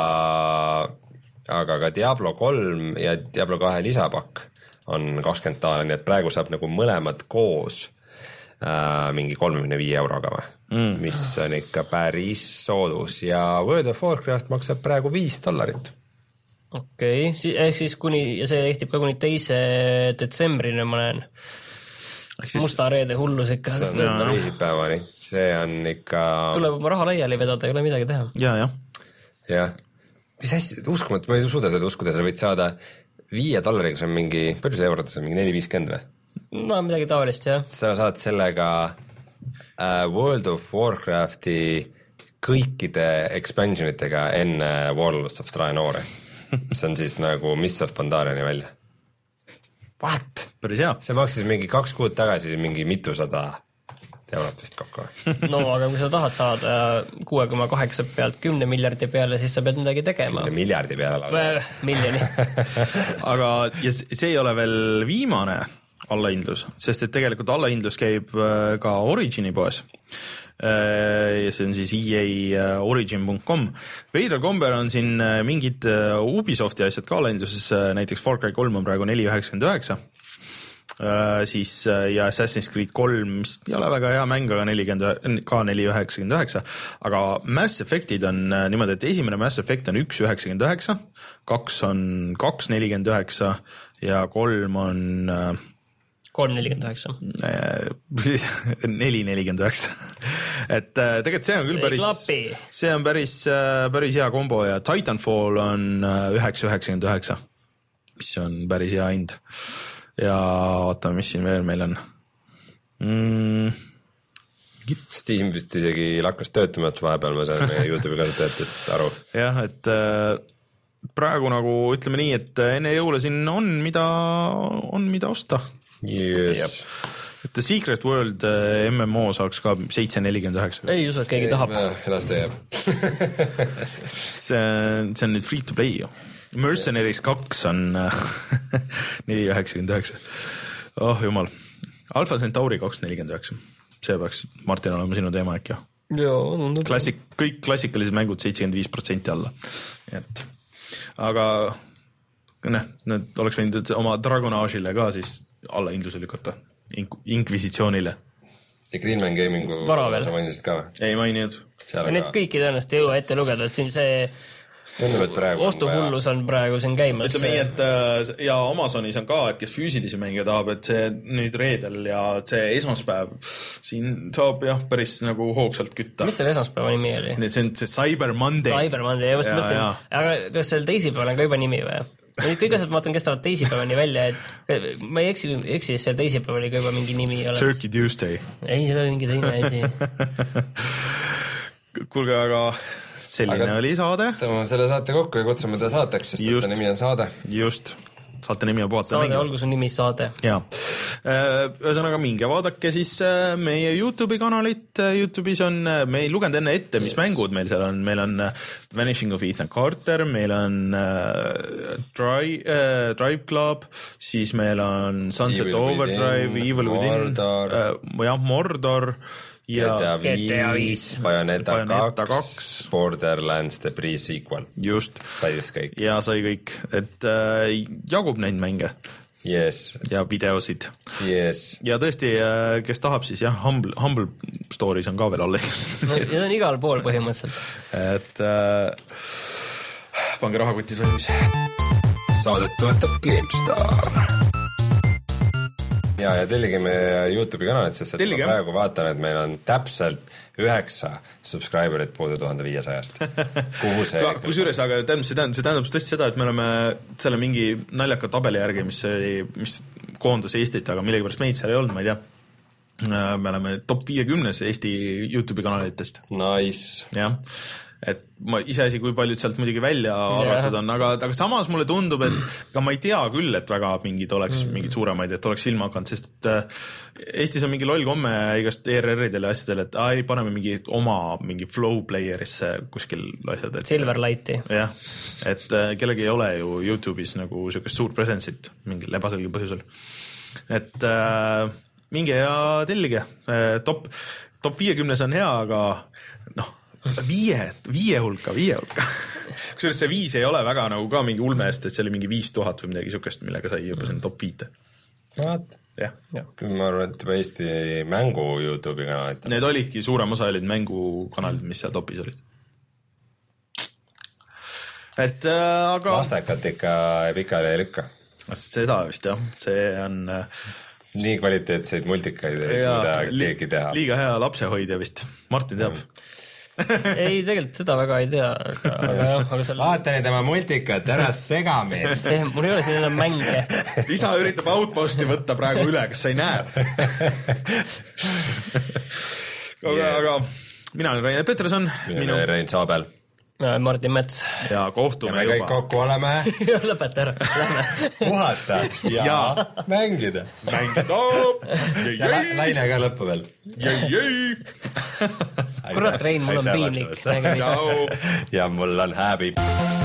aga ka Diablo kolm ja Diablo kahe lisapakk on kakskümmend dollarit, nii et praegu saab nagu mõlemad koos Uh, mingi kolmekümne viie euroga või, mm. mis on ikka päris soodus ja World of Warcraft maksab praegu viis dollarit. Okei, okay. ehk siis kuni, ja see ehtib ka kuni teise detsembrini, ma näen. Siis... musta reede hullus ikka. See on teisipäevani, see on ikka... tuleb oma raha laiali vedada, ei ole midagi teha. Ja, jah. Jah. Mis hästi, uskumatu, ma ei suuda seda uskuda, sa võid saada viie dollariga, see on mingi, palju see eurodes on, mingi neli viiskümmend või? No midagi tavalist, jah. Sa saad sellega uh, World of Warcrafti kõikide expansionitega enne Warlords of Draenori. See on siis nagu Mists of Pandariani välja. What? Päris hea. See maksis mingi kaks kuud tagasi mingi mitusada eurot vist kokku. No aga kui sa tahad saada kuue koma kaheksa pealt kümne miljardi peale, siis sa pead midagi tegema. kümne miljardi peale. Miljoni. Aga ja see ei ole veel viimane allahindlus, sest et tegelikult allahindlus käib ka Origini poes. Ja see on siis E A origin punkt com. Veidral kombel on siin mingid Ubisofti asjad ka allahindluses, näiteks Far Cry kolm on praegu neli üheksakümmend üheksa. Siis ja Assassin's Creed kolm, mis ei ole väga hea mäng, aga nelikümmend, ka neli üheksakümmend üheksa. Aga Mass Effectid on niimoodi, et esimene Mass Effect on üks üheksakümmend üheksa, kaks on kaks nelikümmend üheksa ja kolm on kolm nelikümmend üheksa. neli nelikümmend üheksa. et tegelikult see on küll päris, see on päris, päris hea kombo ja Titanfall on üheksa üheksakümmend üheksa, mis on päris hea hind. Ja ootame, mis siin veel meil on. Mm. Steam vist isegi lakkas töötamat vahepeal, ma saan meie YouTube'i kasutajatest aru. jah, et praegu nagu ütleme nii, et enne jõule siin on mida, on mida osta. Yes. Et The Secret World M M O saaks ka seitse nelikümmend üheksa. Ei usu, et keegi tahab. Las ta jääb. see, see on nüüd free to play ju. Mercenaries kaks on neli üheksakümmend üheksa. Oh jumal. Alpha Centauri kaks nelikümmend üheksa. See peaks, Martin, olema sinu teema äkki. Klassik, kõik klassikalised mängud seitsekümmend viis protsenti alla. Et, aga ne, need oleks võinud oma Dragonage'ile ka siis alla hindluse lükata. Inkvisitsioonile. Ja Greenman Gamingu sa mainisid ka? Ei maininud. Need kõiki tõenäoliselt ei jõua ette lugeda, et siin see ostuhullus on praegu siin käimas. Ütleme nii, et ja Amazonis on ka, et kes füüsilisi mänge tahab, et see nüüd reedel ja see esmaspäev siin saab jah päris nagu hoogsalt kütta. Mis selle esmaspäeva nimi oli? See on see Cyber Monday. Cyber Monday, ja, ja, mõtlesin, ja. Aga kas seal teisipäeval on ka juba nimi või? Nüüd kõik asjad ma vaatan, kes tahavad teisipäevani välja, et ma ei eksi, eksi seal teisipäeval oli ka juba mingi nimi. Turkey Tuesday. Ei, see oli mingi teine asi. Kuulge, aga selline aga oli saade. Tõmme selle saate kokku ja kutsume ta saateks, sest just, nimi on saade. Just, saate nimi on puhata saade, olgu su nimi saade. Jaa. Ühesõnaga minge vaadake siis meie YouTube'i kanalit. YouTube'is on, me ei lugenud enne ette, mis yes. mängud meil seal on. Meil on Vanishing of Ethan Carter, meil on uh, Drive, uh, Drive Club, siis meil on Sunset Evil Overdrive, Within, Evil Within, Mordor, uh, jah, Mordor, ja G T A viis, Bayonetta kaks, Borderlands The Pre-Sequel. Just. Sai vist kõik. Ja sai kõik, et äh, jagub neid mänge. Yes. Ja videosid. Yes. Ja tõesti, äh, kes tahab siis jah, Humble, Humble Stories on ka veel alla. No, ja on igal pool põhimõtteliselt. Et äh, pange rahakotis valmis. Saadet toetab GameStar. Ja, ja tellige meie YouTube'i kanalit, sest et tellige. Ma praegu vaatan, et meil on täpselt üheksa subscriberit puudu tuhande viiesajast. Kuhu see? Kus üles, aga tähendab, see tähendab, see tähendab tõesti seda, et me oleme selle mingi naljaka tabeli järgi, mis, oli, mis koondas Eestit, aga millegipärast meid seal ei olnud, ma ei tea. Me oleme top viiekümnes Eesti YouTube'i kanalitest. Nice. Jah. Et ma iseasi, kui paljud sealt muidugi välja arvatud on, aga, aga samas mulle tundub, et aga ma ei tea küll, et väga mingid oleks mm. mingid suuremaid, et oleks silma hakanud, sest et Eestis on mingi loll komme igast E R R-idele ja asjadele, et ai, paneme mingi oma mingi flow playerisse kuskil asjad. Et, Silverlighti. Jah, et kellegi ei ole ju YouTube'is nagu sellist suurt presence'it mingil ebaselgel põhjusel. Et äh, minge ja tellige. Top, top viiekümnes on hea, aga noh, Viie, viie hulka, viie hulka. Kusjuures see viis ei ole väga nagu ka mingi ulmest, et see oli mingi viis tuhat või midagi sukest, millega sai juba sinna top viite. Vaat. Jah. Küll ma arvan, et juba Eesti mängu YouTube'i kanalit. Need olidki, suurem osa olid mängukanalid, mis seal topis olid. Et äh, aga... Vastekat ikka pikali ei lükka. Seda vist jah, see on... Nii kvaliteetseid multikaid ei suuda keegi teha. Liiga hea lapsehoidja vist, Martin teab. Mm. Ei, tegelikult seda väga ei tea, aga, aga jah, aga seal... Vaatani tema multikat, ära sega meid. Mul ei ole siin enam mänge. Isa üritab Outposti võtta praegu üle, kas sa ei näe? aga, yes. aga mina olen Rainer Peterson. Mina olen Rein Saabel. Martin Mets. Ja kohtume ja me juba. Kõik kokku oleme. Lõpeta ära, lähme. Puhata ja, ja. mängida. Mängida. Ja Laine ka lõppu veel. Jei, jei. Kurat, Rein, mul on piinlik. Ja mul on häbi.